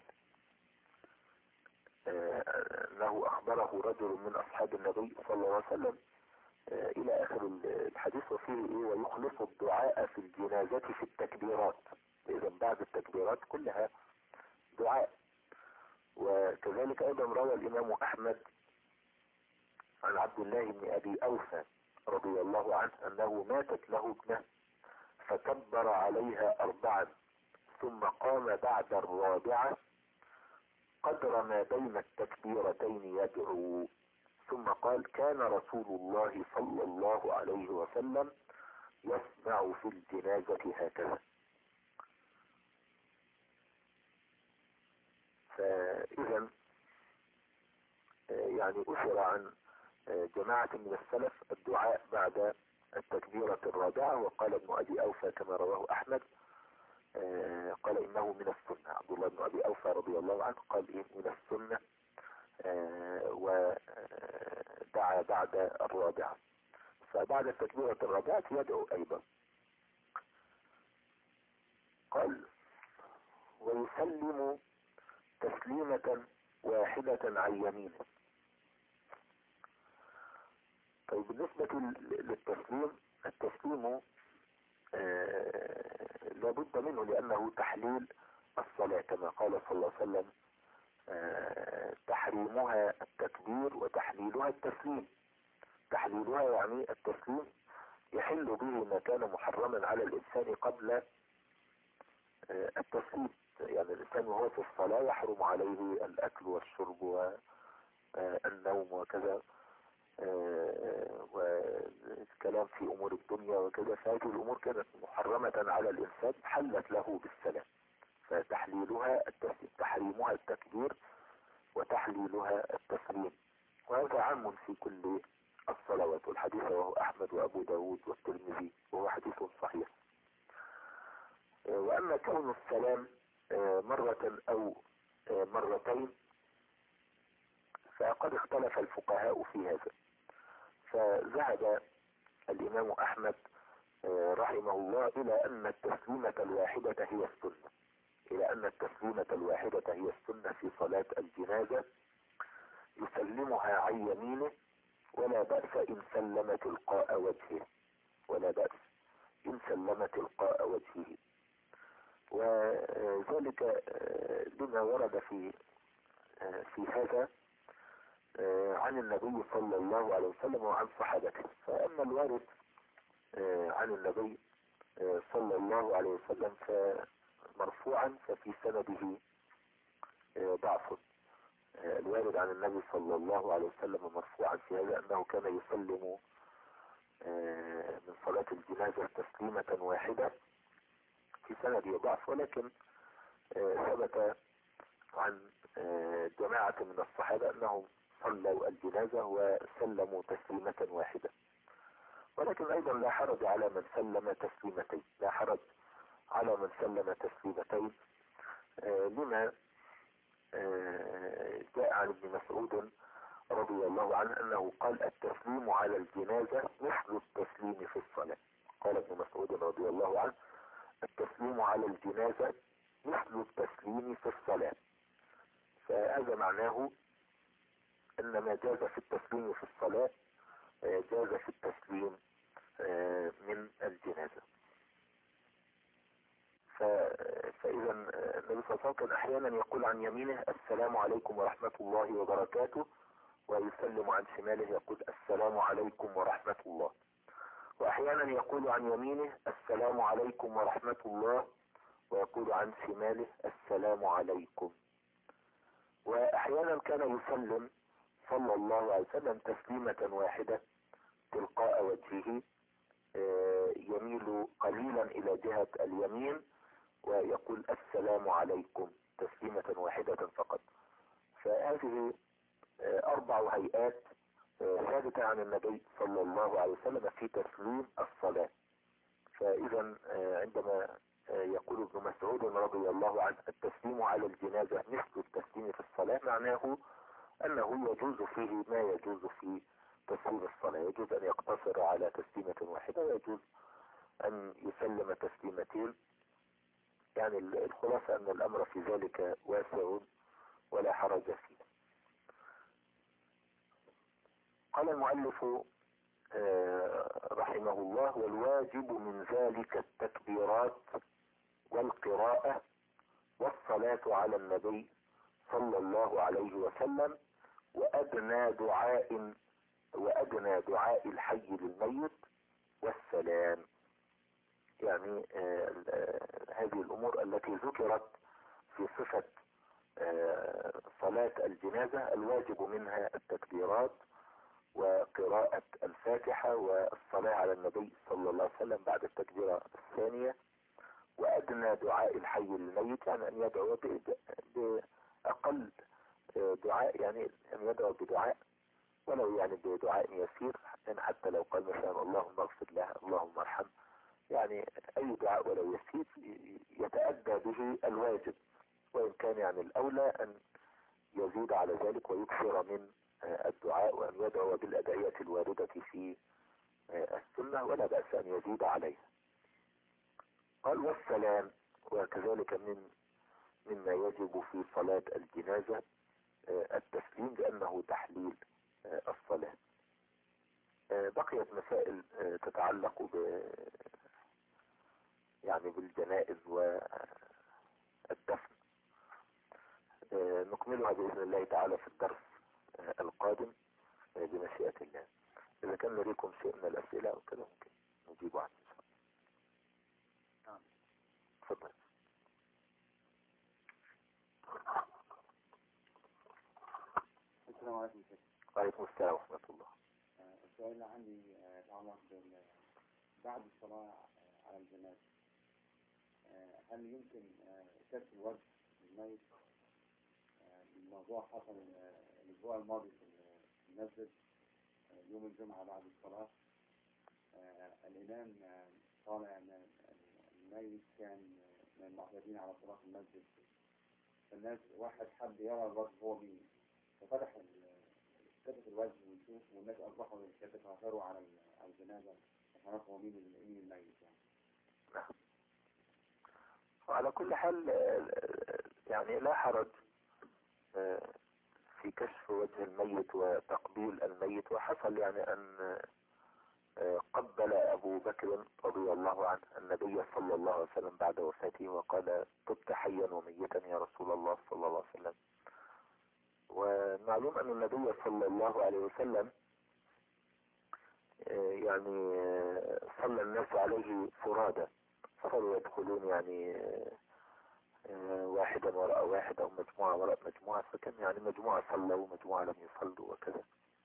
أنه أخبره رجل من أصحاب النبي صلى الله عليه وسلم إلى آخر الحديث وفيه ويخلص الدعاء في الجنازة في التكبيرات. إذا بعد التكبيرات كلها دعاء. وكذلك أيضا روى الإمام أحمد عن عبد الله بن أبي أوفى رضي الله عنه أنه ماتت له ابنه فكبر عليها أربعا ثم قام بعد الرابعة قدر ما بين التكبيرتين يدعو ثم قال كان رسول الله صلى الله عليه وسلم يسمع في الجنازة هكذا. فإذا يعني أثر عن جماعة من السلف الدعاء بعد التكبيرة الرابعة، وقال ابن أبي أوفى كما رواه أحمد قال إنه من السنة. عبد الله بن أبي أوفى رضي الله عنه قال إيه من السنة ودعا بعد الرابعة. فبعد التكبيرة الرابعة يدعو أيضا. قال ويسلم تسليمة واحدة عن يمينه. طيب بالنسبة للتسليم، التسليم آه لابد منه لأنه تحليل الصلاة، كما قال صلى الله عليه وسلم آه تحريمها التكبير وتحليلها التسليم. تحليلها يعني التسليم يحل به ما كان محرما على الإنسان قبل آه التسليم. يعني الإنسان وهو في الصلاة يحرم عليه الأكل والشرب والنوم وكذا، والكلام في أمور الدنيا وكذا، فهذه الأمور كانت محرمة على الإنسان حلت له بالسلام. فتحليلها التسليم، تحريمها التكبير وتحليلها التسليم، وهذا عام في كل الصلوات. والحديث رواه أحمد وأبو داود والترمذي وهو حديث صحيح. وأما كون السلام مرة أو مرتين فقد اختلف الفقهاء في هذا. فذهب الإمام أحمد رحمه الله إلى أن التسليمة الواحدة هي السنة، إلى أن التسليمة الواحدة هي السنة في صلاة الجنازة، يسلمها عن يمينه ولا بأس إن سلم تلقاء وجهه، ولا بأس إن سلم تلقاء وجهه. وذلك لما ورد في في هذا عن النبي صلى الله عليه وسلم وعن صحابته. فأما الوارد عن النبي صلى الله عليه وسلم فمرفوعا ففي سنده ضعف. الوارد عن النبي صلى الله عليه وسلم مرفوعا في هذا أنه كان يسلم من صلاة الجنازة تسليمة واحدة، في سنده ضعف، ولكن ثبت عن جماعة من الصحابة أنهم صلوا الجنازة وسلموا تسليمة واحدة. ولكن أيضا لا حرج على من سلم تسليمتين، لا حرج على من سلم تسليمتين لما جاء عن ابن مسعود رضي الله عنه أنه قال التسليم على الجنازة مثل التسليم في الصلاة. قال ابن مسعود رضي الله عنه التسليم على الجنازة مثل التسليم في الصلاة. فهذا معناه أن ما جاز في التسليم في الصلاة جاز في التسليم من الجنازة. فإذا النبي صلى الله عليه وسلم أحيانا يقول عن يمينه السلام عليكم ورحمة الله وبركاته، ويسلم عن شماله يقول السلام عليكم ورحمة الله. وأحيانا يقول عن يمينه السلام عليكم ورحمة الله ويقول عن شماله السلام عليكم. وأحيانا كان يسلم صلى الله عليه وسلم تسليمة واحدة تلقاء وجهه، يميل قليلا إلى جهة اليمين ويقول السلام عليكم تسليمة واحدة فقط. فهذه أربع هيئات ثابتة عن النبي صلى الله عليه وسلم في تسليم الصلاة. فإذا عندما يقول ابن مسعود رضي الله عنه التسليم على الجنازة مثل التسليم في الصلاة، معناه أنه يجوز فيه ما يجوز في تسليم الصلاة. يجوز أن يقتصر على تسليمة واحدة ويجوز أن يسلم تسليمتين. يعني الخلاصة أن الأمر في ذلك واسع ولا حرج فيه. قال المؤلف رحمه الله والواجب من ذلك التكبيرات والقراءة والصلاة على النبي صلى الله عليه وسلم وأدنى دعاء وأدنى دعاء الحي للميت والسلام. يعني آه آه هذه الأمور التي ذكرت في صفة آه صلاة الجنازة الواجب منها التكبيرات وقراءة الفاتحة والصلاة على النبي صلى الله عليه وسلم بعد التكبيرة الثانية، وأدنى دعاء الحي للميت يعني أن يدعو بأقل دعاء، يعني أن يدعو بدعاء ولو يعني بدعاء يسير، يعني حتى لو قال مثلا اللهم اغفر له اللهم ارحم، يعني أي دعاء ولو يسير يتأدى به الواجب، وإن كان يعني الأولى أن يزيد على ذلك ويكثر من الدعاء وأن يدعو بالأدعية الواردة في السنة ولا بأس أن يزيد عليها. قال والسلام، وكذلك من مما يجب في صلاة الجنازة التسليم لأنه تحليل الصلاة. بقيت مسائل تتعلق ب يعني بالجنائز والدفن نكملها بإذن الله تعالى في الدرس القادم بمشيئة الله. إذا كان لديكم شيء من الأسئلة أو كده ممكن نجيب عنه إن شاء الله. تفضل. السلام عليكم. وعليكم السلام ورحمة الله. السؤال اللي عندي يتعلق بعد الصلاة على الجنازة، هل يمكن كشف الوجه للميت؟ الموضوع حصل الأسبوع الماضي في المسجد يوم الجمعة بعد الصلاة. الإمام طالع أن الميت كان من المعتادين على صلاة المسجد، فالناس واحد حب يرى الوجه هو مين، ففتح كتف الوجه ويشوف، والناس أصبحوا يتفاخروا على الجنازة يعرفوا مين مين الميت يعني. نعم. وعلى كل حال يعني لا حرج في كشف وجه الميت وتقبيل الميت. وحصل يعني أن قبل أبو بكر رضي الله عنه النبي صلى الله عليه وسلم بعد وفاته وقال طبت حيا وميتا يا رسول الله صلى الله عليه وسلم. ومعلوم أن النبي صلى الله عليه وسلم يعني صلى الناس عليه فرادى، صاروا يدخلون يعني واحدا وراء واحد أو مجموعة وراء مجموعة، فكان يعني مجموعة صلوا ومجموعة لم يصلوا وكذا،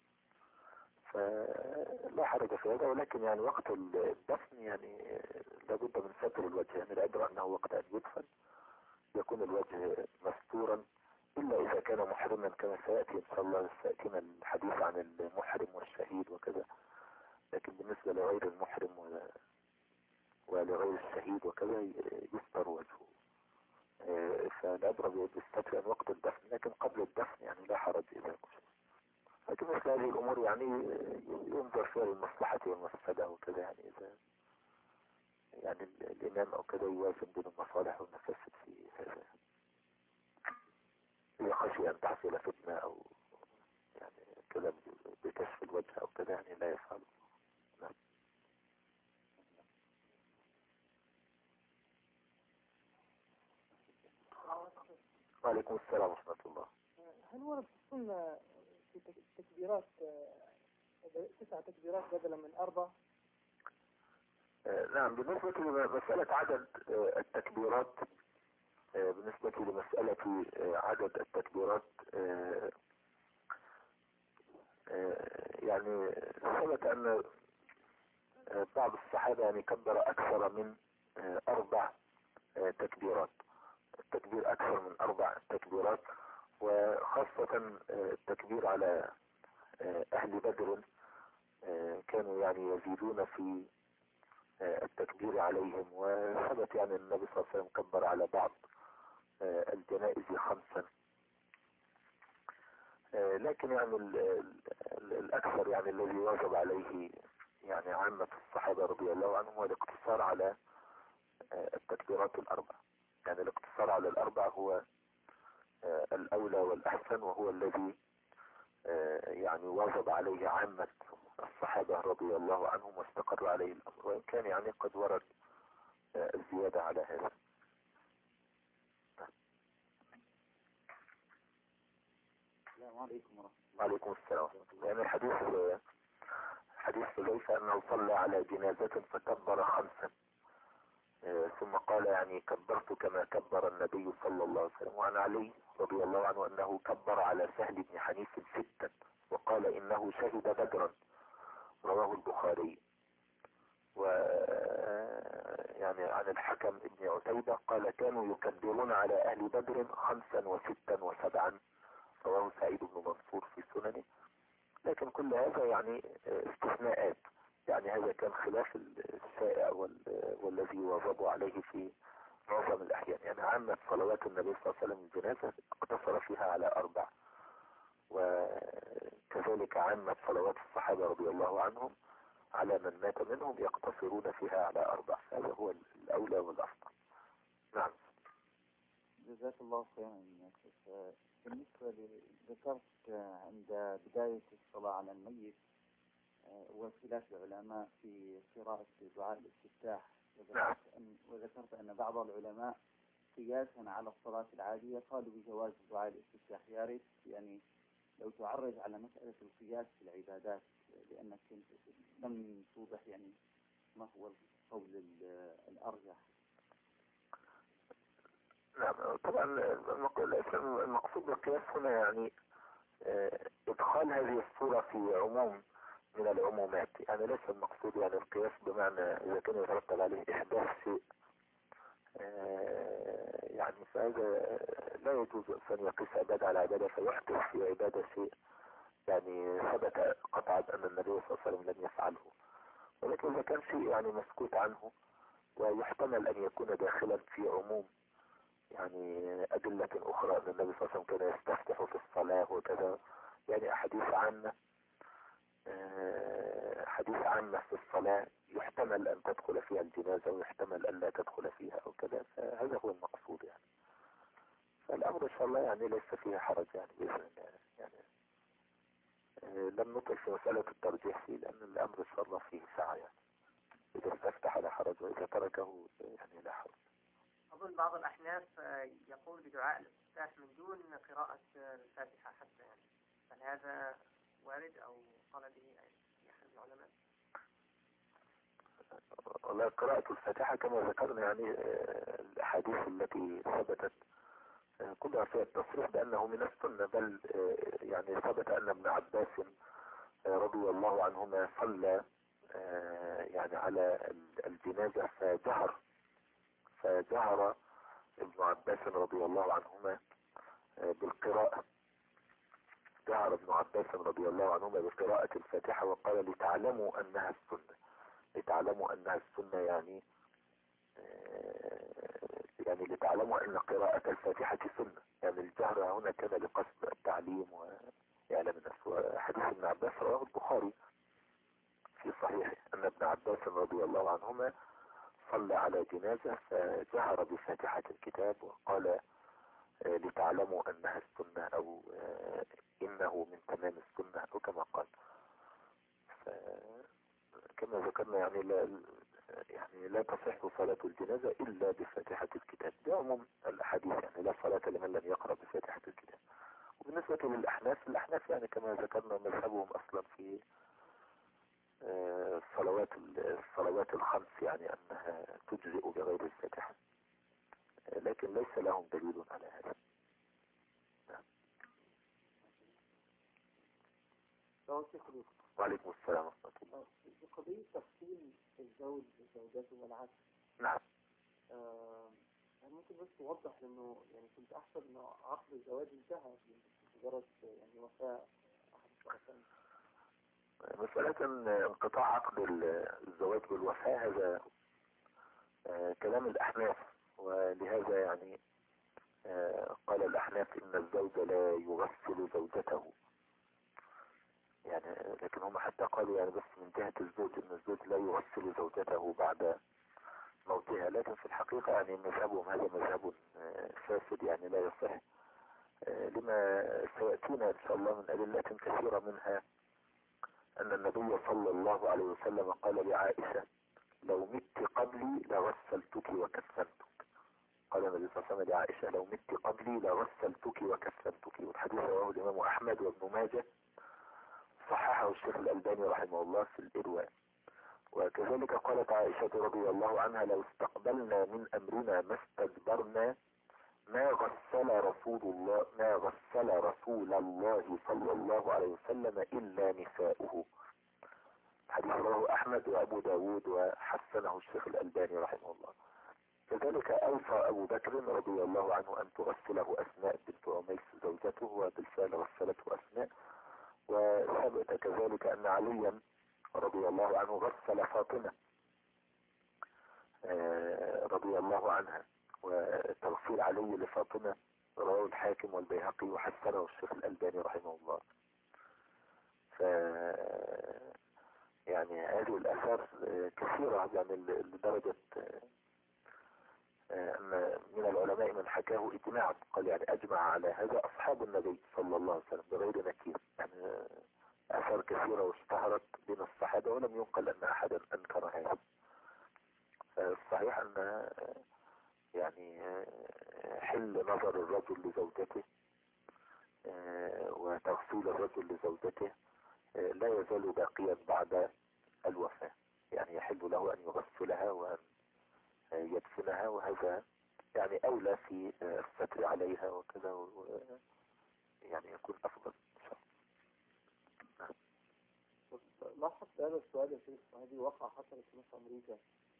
فلا حرج في هذا. ولكن يعني وقت الدفن يعني لابد من ستر الوجه، يعني العبرة أنه وقت أن يدفن يكون الوجه مستورا، إلا إذا كان محرما كما سيأتي إن شاء الله، سيأتينا الحديث عن المحرم والشهيد وكذا. لكن بالنسبة لغير المحرم ولا ولغير الشهيد وكذا يستر وجهه. فالعبرة بالستر عن وقت الدفن، لكن قبل الدفن يعني لا حرج إذا كنت. لكن مثل هذه الأمور يعني ينظر فيها للمصلحة والمفسدة وكذا، يعني إذا يعني الإمام أو كذا يوازن بين المصالح والمفاسد في هذا، إذا خشي أن تحصل فتنة أو يعني كذا بكشف الوجه أو كذا يعني لا يفعل. نعم. وعليكم السلام ورحمة الله. هل ورد في السنة في تكبيرات تسع تكبيرات بدلا من أربع؟ نعم. بالنسبة لمسألة عدد التكبيرات بالنسبة لمسألة عدد التكبيرات يعني ثبت أن بعض الصحابة يعني كبر أكثر من أربع تكبيرات، التكبير أكثر من أربع تكبيرات، وخاصة التكبير على أهل بدر كانوا يعني يزيدون في التكبير عليهم. وثبت يعني النبي صلى الله عليه وسلم كبر على بعض الجنائز خمسا. لكن يعني الأكثر يعني الذي واجب عليه يعني عامة الصحابة رضي الله عنهم هو الاقتصار على التكبيرات الأربع. يعني الاقتصار على الأربع هو الأولى والأحسن، وهو الذي يعني واجب عليه عامة الصحابة رضي الله عنهم واستقر عليه الأمر، وإن كان يعني قد ورد الزيادة على هذا. السلام عليكم ورحمة الله. وعليكم السلام ورحمة الله. يعني الحديث حديث حذيفة أنه صلى على جنازة فكبر خمسا ثم قال يعني كبرت كما كبر النبي صلى الله عليه وسلم. وعن علي رضي الله عنه أنه كبر على سهل بن حنيف ستا وقال إنه شهد بدرا، رواه البخاري. و يعني عن الحكم ابن عتيبة قال كانوا يكبرون على أهل بدر خمسا وستا وسبعا، رواه سعيد بن منصور في سننه. لكن كل هذا يعني استثناءات، يعني هذا كان خلاف الشائع والذي واظبوا عليه في معظم الأحيان. يعني عامة صلوات النبي صلى الله عليه وسلم الجنازة اقتصر فيها على أربع، وكذلك عامة صلوات الصحابة رضي الله عنهم على من مات منهم يقتصرون فيها على أربع. هذا هو الأولى والأفضل. نعم. جزاك الله خيرا يا شيخ. بالنسبة لي ذكرت عند بداية الصلاة على الميت واختلاف العلماء في قراءة دعاء الاستفتاح، وذكرت أن, وذكرت أن بعض العلماء قياسا على الصلاة العادية قالوا بجواز دعاء الاستفتاح. يا ريت يعني لو تعرج على مسألة القياس في العبادات، لأنك لم توضح يعني ما هو القول الأرجح. نعم طبعا المقصود بالقياس هنا يعني ادخال هذه الصورة في عموم من العمومات، يعني ليس المقصود يعني القياس بمعنى اذا كان يترتب عليه احداث شيء يعني فهذا لا يجوز ان يقيس عبادة على عبادة فيحدث في عبادة شيء يعني ثبت قطعا ان النبي صلى الله عليه وسلم لم يفعله. ولكن اذا كان شيء يعني مسكوت عنه ويحتمل ان يكون داخلا في عموم يعني أدلة أخرى أن النبي صلى الله عليه وسلم كان يستفتح في الصلاة وكذا، يعني أحاديث عامة حديث عامة في الصلاة يحتمل أن تدخل فيها الجنازة ويحتمل أن لا تدخل فيها أو كذا، فهذا هو المقصود يعني. فالأمر إن شاء الله يعني ليس فيها حرج يعني بإذن الله يعني. لم نطل في مسألة الترجيح فيه لأن الأمر إن شاء الله فيه سعة يعني. إذا استفتح لا حرج وإذا تركه يعني لا حرج. أظن بعض الأحناف يقول بدعاء الاستفتاح من دون قراءة الفاتحة حتى، يعني هل هذا وارد أو قال به أحد العلماء؟ والله قراءة الفاتحة كما ذكرنا يعني الأحاديث التي ثبتت كلها فيها التصريح بأنه من السنة، بل يعني ثبت أن ابن عباس رضي الله عنهما صلى يعني على الجنازة فجهر فجهر ابن عباس رضي الله عنهما بالقراءة، جهر ابن عباس رضي الله عنهما بقراءة الفاتحة وقال لتعلموا أنها السنة، لتعلموا أنها السنة يعني يعني لتعلموا أن قراءة الفاتحة سنة، يعني الجهر هنا كان لقصد التعليم وإعلام الناس. وحديث ابن عباس رواه البخاري في صحيحه أن ابن عباس رضي الله عنهما صلى على جنازة فجهر بفاتحة الكتاب وقال لتعلموا أنها السنة أو إنه من تمام السنة أو كما قال. كما ذكرنا يعني لا يعني لا تصح صلاة الجنازة إلا بفاتحة الكتاب بعموم الأحاديث، يعني لا صلاة لمن لم يقرأ بفاتحة الكتاب. وبالنسبة للأحناف الأحناف يعني كما ذكرنا مذهبهم أصلا في الصلوات الصلوات الخمس يعني أنها تجزئ بغير الفاتحة، لكن ليس لهم دليل على هذا. نعم. وعليكم السلام ورحمة الله. في قضية تفصيل الزوج وزوجته والعكس. نعم. آه ممكن بس توضح لأنه يعني كنت أحسب إنه عقد الزواج انتهى بمجرد يعني وفاة أحد الطرفين. مسألة انقطاع عقد الزواج بالوفاة هذا كلام الأحناف، ولهذا يعني قال الأحناف إن الزوج لا يغسل زوجته، يعني لكن هم حتى قالوا يعني بس من جهة الزوج إن الزوج لا يغسل زوجته بعد موتها، لكن في الحقيقة يعني مذهبهم هذا مذهب فاسد يعني لا يصح، لما سيأتينا إن شاء الله من أدلة كثيرة، منها أن النبي صلى الله عليه وسلم قال لعائشة لو مت قبلي لغسلتك وكفنتك. قال النبي صلى الله عليه وسلم لعائشة لو مت قبلي لغسلتك وكفنتك، والحديث رواه الإمام أحمد وابن ماجه، صححه الشيخ الألباني رحمه الله في الإرواء. وكذلك قالت عائشة رضي الله عنها لو استقبلنا من أمرنا ما استدبرنا ما غسل رسول الله ما غسل رسول الله صلى الله عليه وسلم إلا نساؤه. حديث رواه أحمد وأبو داود وحسنه الشيخ الألباني رحمه الله. كذلك أوصى أبو بكر رضي الله عنه أن تغسله أسماء بنت عميس زوجته، وبالفعل غسلته أسماء. وثبت كذلك أن عليا رضي الله عنه غسل فاطمة رضي الله عنها، وتغسيل علي لفاطمة رواه الحاكم والبيهقي وحسنه الشيخ الألباني رحمه الله. ف يعني هذه الآثار كثيرة يعني لدرجة أن من العلماء من حكاه إجماعا، قال يعني أجمع على هذا أصحاب النبي صلى الله عليه وسلم بغير نكير، يعني آثار كثيرة واشتهرت بين الصحابة ولم ينقل أن أحدا أنكر هذا. الصحيح أن يعني حل نظر الرجل لزوجته وتغسيل الرجل لزوجته لا يزال باقيا بعد الوفاة، يعني يحل له أن يغسلها وأن يدفنها، وهذا يعني أولى في الستر عليها وكذا، يعني يكون أفضل إن شاء الله. لاحظت هذا السؤال يا شيخ، هذه واقعة حصلت في أمريكا،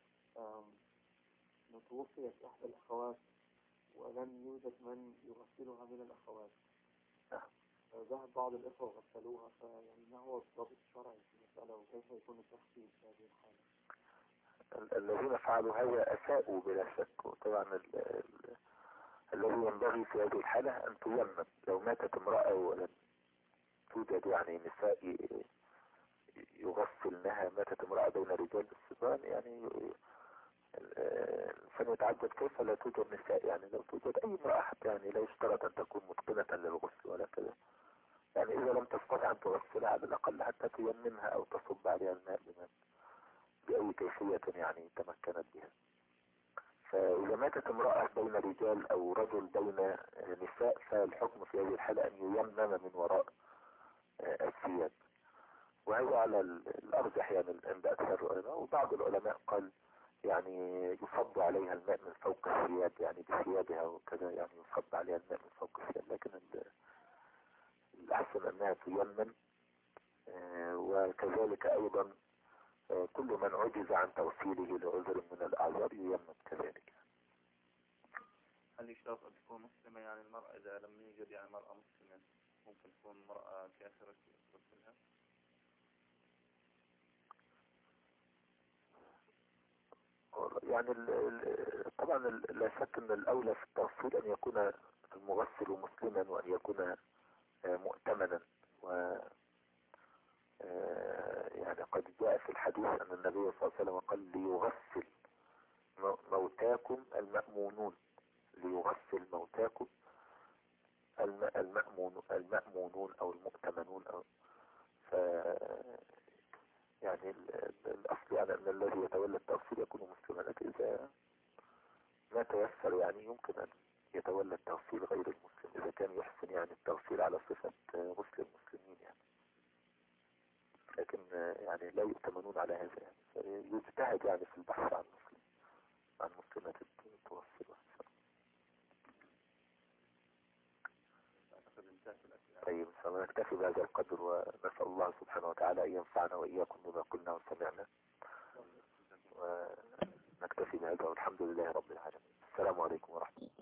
توفيت إحدى الأخوات ولم يوجد من يغسلها من الأخوات، ذهب بعض الإخوة وغسلوها، فيعني ما هو الضابط الشرعي في المسألة وكيف يكون التخفيف في هذه الحالة؟ الذين فعلوا هذا أساءوا بلا شك، وطبعا ال ال الذي ينبغي في هذه الحالة أن تيمم. لو ماتت امرأة ولم توجد يعني نساء يغسلنها، ماتت امرأة بين رجال الصبيان، يعني الإنسان يتعجب كيف لا توجد نساء، يعني لو توجد أي امرأة حتى، يعني لا يشترط أن تكون متقنة للغسل ولا كذا، يعني إذا لم تستطع أن تغسلها على الأقل حتى تيممها أو تصب عليها الماء بمن بأي كيفية يعني تمكنت بها. فإذا ماتت امرأة بين رجال أو رجل بين نساء، فالحكم في هذه الحالة أن ييمم من وراء الثياب، وهذا على الأرجح يعني عند أكثر العلماء. وبعض العلماء قال يعني يصب عليها الماء من فوق الثياب، يعني بثيابها وكذا، يعني يصب عليها الماء من فوق الثياب، لكن الأحسن أنها تيمم. وكذلك أيضا كل من عجز عن توصيله لعذر من الأعذار ييمم كذلك. هل يشترط أن تكون مسلمة؟ يعني المرأة إذا لم يوجد يعني مرأة مسلمة ممكن تكون مرأة كافرة تغسلها؟ يعني ال ال طبعا لا شك أن الأولى في التغسيل أن يكون المغسل مسلما وأن يكون مؤتمنا، و يعني قد جاء في الحديث أن النبي صلى الله عليه وسلم قال ليغسل موتاكم المأمونون، ليغسل موتاكم المأمون المأمونون أو المؤتمنون، أو ف يعني الأصل يعني أن الذي يتولى التغسيل يكون مسلما، لكن إذا ما تيسر يعني يمكن أن يتولى التغسيل غير المسلم إذا كان يحسن يعني التغسيل على صفة غسل المسلمين يعني، لكن يعني لا يؤتمنون على هذا يعني، يجتهد يعني في البحث عن مسلم عن مسلمات التوصل. طيب سنكتفي بهذا القدر، ونسأل الله سبحانه وتعالى أن ينفعنا وإياكم بما قلنا وسمعنا، ونكتفي بهذا والحمد لله رب العالمين. السلام عليكم ورحمة الله.